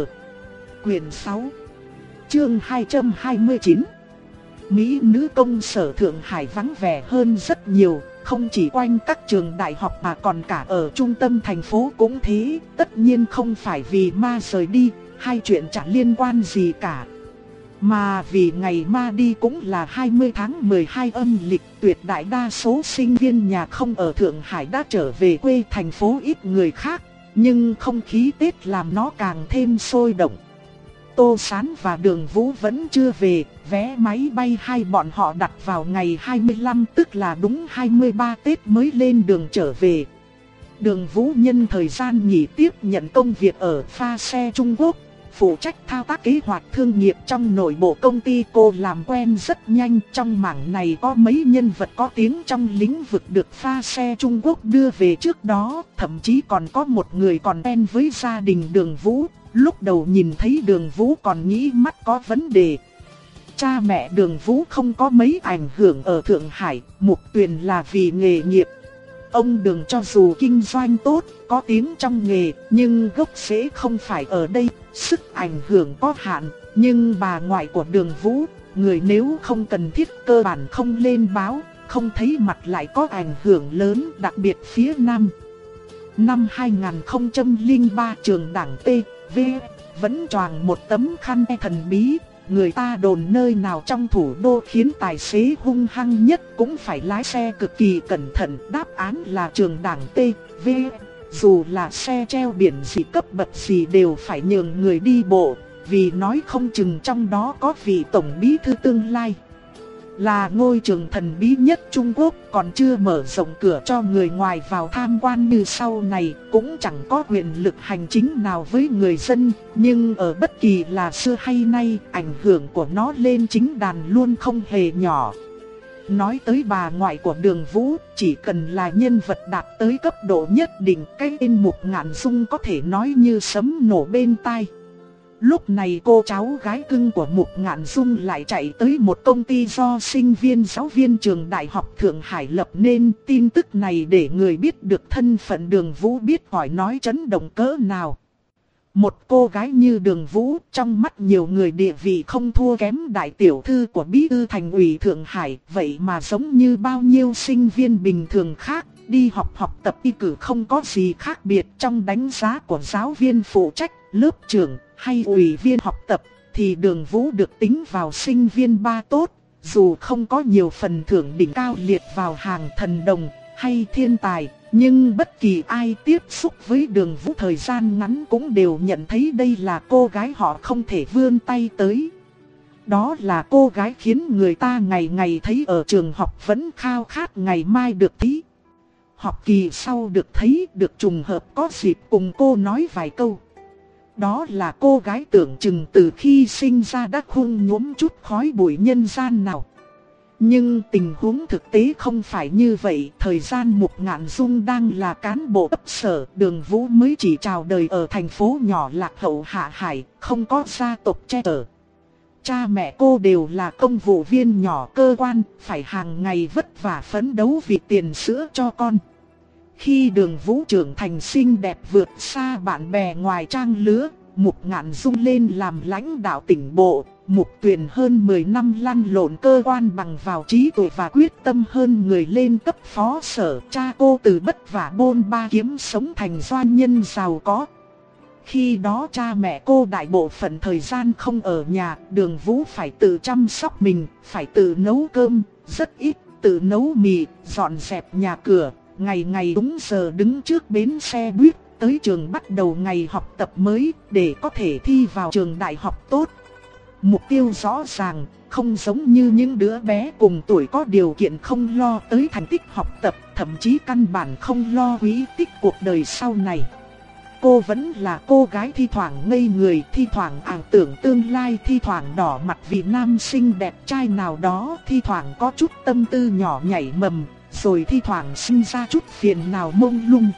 Quyền sáu, chương hai trăm hai mươi chín. Mỹ nữ công sở Thượng Hải vắng vẻ hơn rất nhiều, không chỉ quanh các trường đại học mà còn cả ở trung tâm thành phố cũng thế. Tất nhiên không phải vì ma rời đi, hai chuyện chẳng liên quan gì cả, mà vì ngày ma đi cũng là hai mươi tháng mười hai âm lịch. Tuyệt đại đa số sinh viên nhà không ở Thượng Hải đã trở về quê thành phố, ít người khác, nhưng không khí Tết làm nó càng thêm sôi động. Tô Sán và Đường Vũ vẫn chưa về, vé máy bay hai bọn họ đặt vào ngày hai mươi lăm, tức là đúng hai mươi ba Tết mới lên đường trở về. Đường Vũ nhân thời gian nghỉ tiếp nhận công việc ở pha xe Trung Quốc, phụ trách thao tác kế hoạch thương nghiệp trong nội bộ công ty. Cô làm quen rất nhanh, trong mảng này có mấy nhân vật có tiếng trong lĩnh vực được pha xe Trung Quốc đưa về trước đó, thậm chí còn có một người còn quen với gia đình Đường Vũ. Lúc đầu nhìn thấy Đường Vũ còn nghĩ mắt có vấn đề. Cha mẹ Đường Vũ không có mấy ảnh hưởng ở Thượng Hải, Mục Tuyền là vì nghề nghiệp. Ông Đường cho dù kinh doanh tốt, có tiếng trong nghề, nhưng gốc rễ không phải ở đây, sức ảnh hưởng có hạn. Nhưng bà ngoại của Đường Vũ, người nếu không cần thiết cơ bản không lên báo, không thấy mặt lại có ảnh hưởng lớn, đặc biệt phía Nam. Năm hai không không ba trường đảng tê vê vẫn choàng một tấm khăn thần bí. Người ta đồn nơi nào trong thủ đô khiến tài xế hung hăng nhất cũng phải lái xe cực kỳ cẩn thận. Đáp án là trường đảng tê vê. Dù là xe treo biển gì cấp bậc gì đều phải nhường người đi bộ, vì nói không chừng trong đó có vị tổng bí thư tương lai. Là ngôi trường thần bí nhất Trung Quốc, còn chưa mở rộng cửa cho người ngoài vào tham quan như sau này, cũng chẳng có quyền lực hành chính nào với người dân, nhưng ở bất kỳ là xưa hay nay, ảnh hưởng của nó lên chính đàn luôn không hề nhỏ. Nói tới bà ngoại của Đường Vũ, chỉ cần là nhân vật đạt tới cấp độ nhất định, cái tên Mục Ngạn Dung có thể nói như sấm nổ bên tai. Lúc này cô cháu gái cưng của Mục Ngạn Dung lại chạy tới một công ty do sinh viên giáo viên trường Đại học Thượng Hải lập nên. Tin tức này để người biết được thân phận Đường Vũ biết hỏi nói chấn động cỡ nào. Một cô gái như Đường Vũ trong mắt nhiều người địa vị không thua kém đại tiểu thư của bí thư thành ủy Thượng Hải. Vậy mà giống như bao nhiêu sinh viên bình thường khác, đi học học tập y cử không có gì khác biệt. Trong đánh giá của giáo viên phụ trách, lớp trưởng hay ủy viên học tập thì Đường Vũ được tính vào sinh viên ba tốt. Dù không có nhiều phần thưởng đỉnh cao liệt vào hàng thần đồng hay thiên tài, nhưng bất kỳ ai tiếp xúc với Đường Vũ thời gian ngắn cũng đều nhận thấy đây là cô gái họ không thể vươn tay tới. Đó là cô gái khiến người ta ngày ngày thấy ở trường học vẫn khao khát ngày mai được thí. Học kỳ sau được thấy, được trùng hợp có dịp cùng cô nói vài câu. Đó là cô gái tưởng chừng từ khi sinh ra đã không nhuốm chút khói bụi nhân gian nào. Nhưng tình huống thực tế không phải như vậy. Thời gian Mục Ngạn Dung đang là cán bộ cấp sở, Đường Vũ mới chỉ chào đời ở thành phố nhỏ lạc hậu Hạ Hải, không có gia tộc che chở. Cha mẹ cô đều là công vụ viên nhỏ cơ quan, phải hàng ngày vất vả phấn đấu vì tiền sữa cho con. Khi Đường Vũ trưởng thành xinh đẹp vượt xa bạn bè ngoài trang lứa, Mục Ngạn Dung lên làm lãnh đạo tỉnh bộ. Mục Tuyền hơn mười năm lăn lộn cơ quan bằng vào trí tuệ và quyết tâm hơn người lên cấp phó sở. Cha cô từ vất vả bôn ba kiếm sống thành doanh nhân giàu có. Khi đó cha mẹ cô đại bộ phận thời gian không ở nhà, Đường Vũ phải tự chăm sóc mình, phải tự nấu cơm, rất ít tự nấu mì, dọn dẹp nhà cửa. Ngày ngày đúng giờ đứng trước bến xe buýt, tới trường bắt đầu ngày học tập mới để có thể thi vào trường đại học tốt. Mục tiêu rõ ràng, không giống như những đứa bé cùng tuổi có điều kiện không lo tới thành tích học tập, thậm chí căn bản không lo quý tích cuộc đời sau này. Cô vẫn là cô gái thi thoảng ngây người, thi thoảng ảo tưởng tương lai, thi thoảng đỏ mặt vì nam sinh đẹp trai nào đó, thi thoảng có chút tâm tư nhỏ nhảy mầm, rồi thi thoảng sinh ra chút phiền nào mông lung.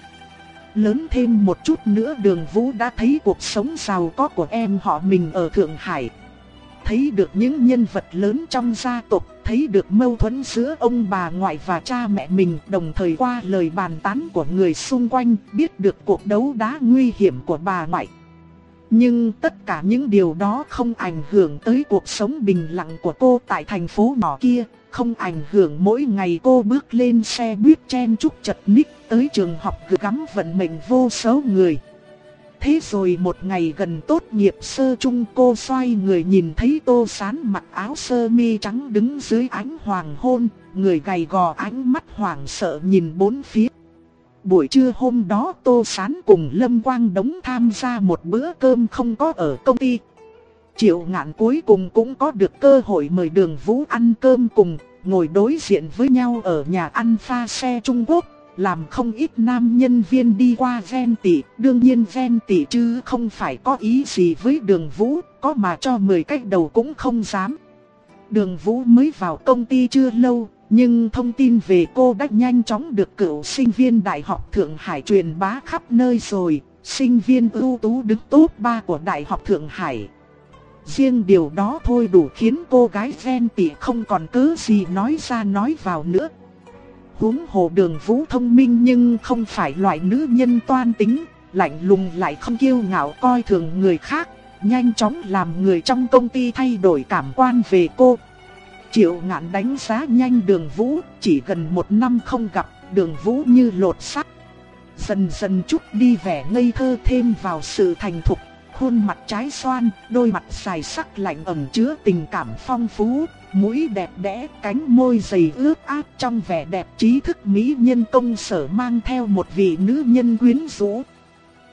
Lớn thêm một chút nữa, Đường Vũ đã thấy cuộc sống giàu có của em họ mình ở Thượng Hải. Thấy được những nhân vật lớn trong gia tộc, thấy được mâu thuẫn giữa ông bà ngoại và cha mẹ mình, đồng thời qua lời bàn tán của người xung quanh, biết được cuộc đấu đá nguy hiểm của bà ngoại. Nhưng tất cả những điều đó không ảnh hưởng tới cuộc sống bình lặng của cô tại thành phố nhỏ kia, không ảnh hưởng mỗi ngày cô bước lên xe buýt chen chúc chật ních tới trường học gửi gắm vận mệnh vô số người. Thế rồi một ngày gần tốt nghiệp sơ trung, cô xoay người nhìn thấy Tô Sán mặc áo sơ mi trắng đứng dưới ánh hoàng hôn, người gầy gò ánh mắt hoảng sợ nhìn bốn phía. Buổi trưa hôm đó Tô Sán cùng Lâm Quang Đống tham gia một bữa cơm không có ở công ty. Triệu Ngạn cuối cùng cũng có được cơ hội mời Đường Vũ ăn cơm cùng, ngồi đối diện với nhau ở nhà ăn pha xe Trung Quốc. Làm không ít nam nhân viên đi qua ghen tị, đương nhiên ghen tị chứ không phải có ý gì với Đường Vũ, có mà cho mười cách đầu cũng không dám. Đường Vũ mới vào công ty chưa lâu, nhưng thông tin về cô đã nhanh chóng được cựu sinh viên Đại học Thượng Hải truyền bá khắp nơi rồi, sinh viên ưu tú đứng top ba của Đại học Thượng Hải. Riêng điều đó thôi đủ khiến cô gái ghen tị không còn cớ gì nói ra nói vào nữa. Huống hồ Đường Vũ thông minh nhưng không phải loại nữ nhân toan tính, lạnh lùng lại không kiêu ngạo coi thường người khác, nhanh chóng làm người trong công ty thay đổi cảm quan về cô. Triệu Ngạn đánh giá nhanh Đường Vũ, chỉ gần một năm không gặp, Đường Vũ như lột xác. Dần dần chút đi vẻ ngây thơ thêm vào sự thành thục, khuôn mặt trái xoan, đôi mặt dài sắc lạnh ẩn chứa tình cảm phong phú. Mũi đẹp đẽ, cánh môi dày ướt át trong vẻ đẹp trí thức mỹ nhân công sở mang theo một vị nữ nhân quyến rũ.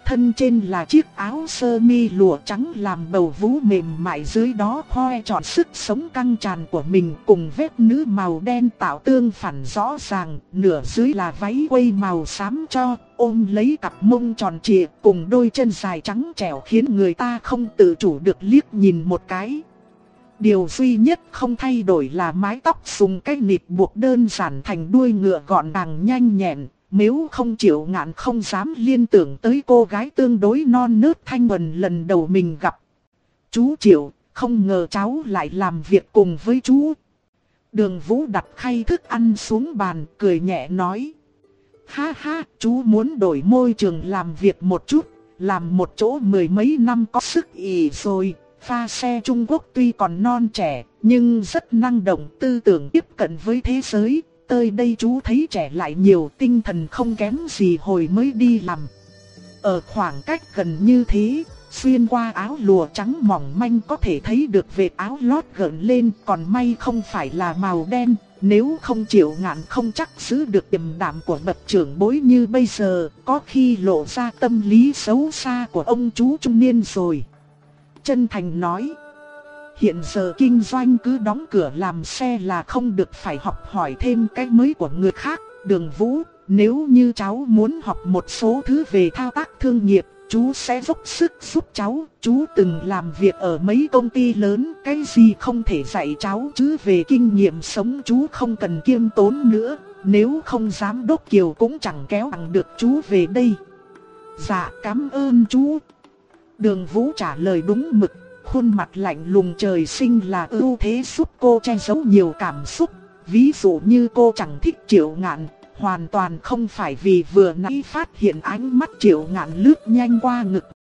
thân trên là chiếc áo sơ mi lụa trắng làm bầu vú mềm mại, dưới đó khoe trọn sức sống căng tràn của mình cùng vết nữ màu đen tạo tương phản rõ ràng, nửa dưới là váy quây màu xám cho, ôm lấy cặp mông tròn trịa cùng đôi chân dài trắng trẻo khiến người ta không tự chủ được liếc nhìn một cái. Điều duy nhất không thay đổi là mái tóc dùng cái nịt buộc đơn giản thành đuôi ngựa gọn gàng nhanh nhẹn. Nếu không Triệu Ngạn không dám liên tưởng tới cô gái tương đối non nớt thanh thuần lần đầu mình gặp. Chú Triệu, không ngờ cháu lại làm việc cùng với chú. Đường Vũ đặt khay thức ăn xuống bàn, cười nhẹ nói. Ha ha, chú muốn đổi môi trường làm việc một chút, làm một chỗ mười mấy năm có sức ỉ rồi. Pha xe Trung Quốc tuy còn non trẻ, nhưng rất năng động, tư tưởng tiếp cận với thế giới. Tới đây chú thấy trẻ lại nhiều, tinh thần không kém gì hồi mới đi làm. Ở khoảng cách gần như thế, xuyên qua áo lụa trắng mỏng manh có thể thấy được vệt áo lót gợn lên, còn may không phải là màu đen. Nếu không Triệu Ngạn không chắc giữ được điềm đạm của bậc trưởng bối như bây giờ, có khi lộ ra tâm lý xấu xa của ông chú trung niên rồi. Chân thành nói. Hiện giờ kinh doanh cứ đóng cửa làm xe là không được, phải học hỏi thêm cái mới của người khác. Đường Vũ, nếu như cháu muốn học một số thứ về thao tác thương nghiệp, chú sẽ dốc sức giúp cháu. Chú từng làm việc ở mấy công ty lớn, cái gì không thể dạy cháu chứ về kinh nghiệm sống chú không cần kiêm tốn nữa. Nếu không giám đốc Kiều cũng chẳng kéo bằng được chú về đây. Dạ cảm ơn chú. Đường Vũ trả lời đúng mực. Khuôn mặt lạnh lùng trời sinh là ưu thế giúp cô che giấu nhiều cảm xúc. Ví dụ như cô chẳng thích Triệu Ngạn, hoàn toàn không phải vì vừa nãy phát hiện ánh mắt Triệu Ngạn lướt nhanh qua ngực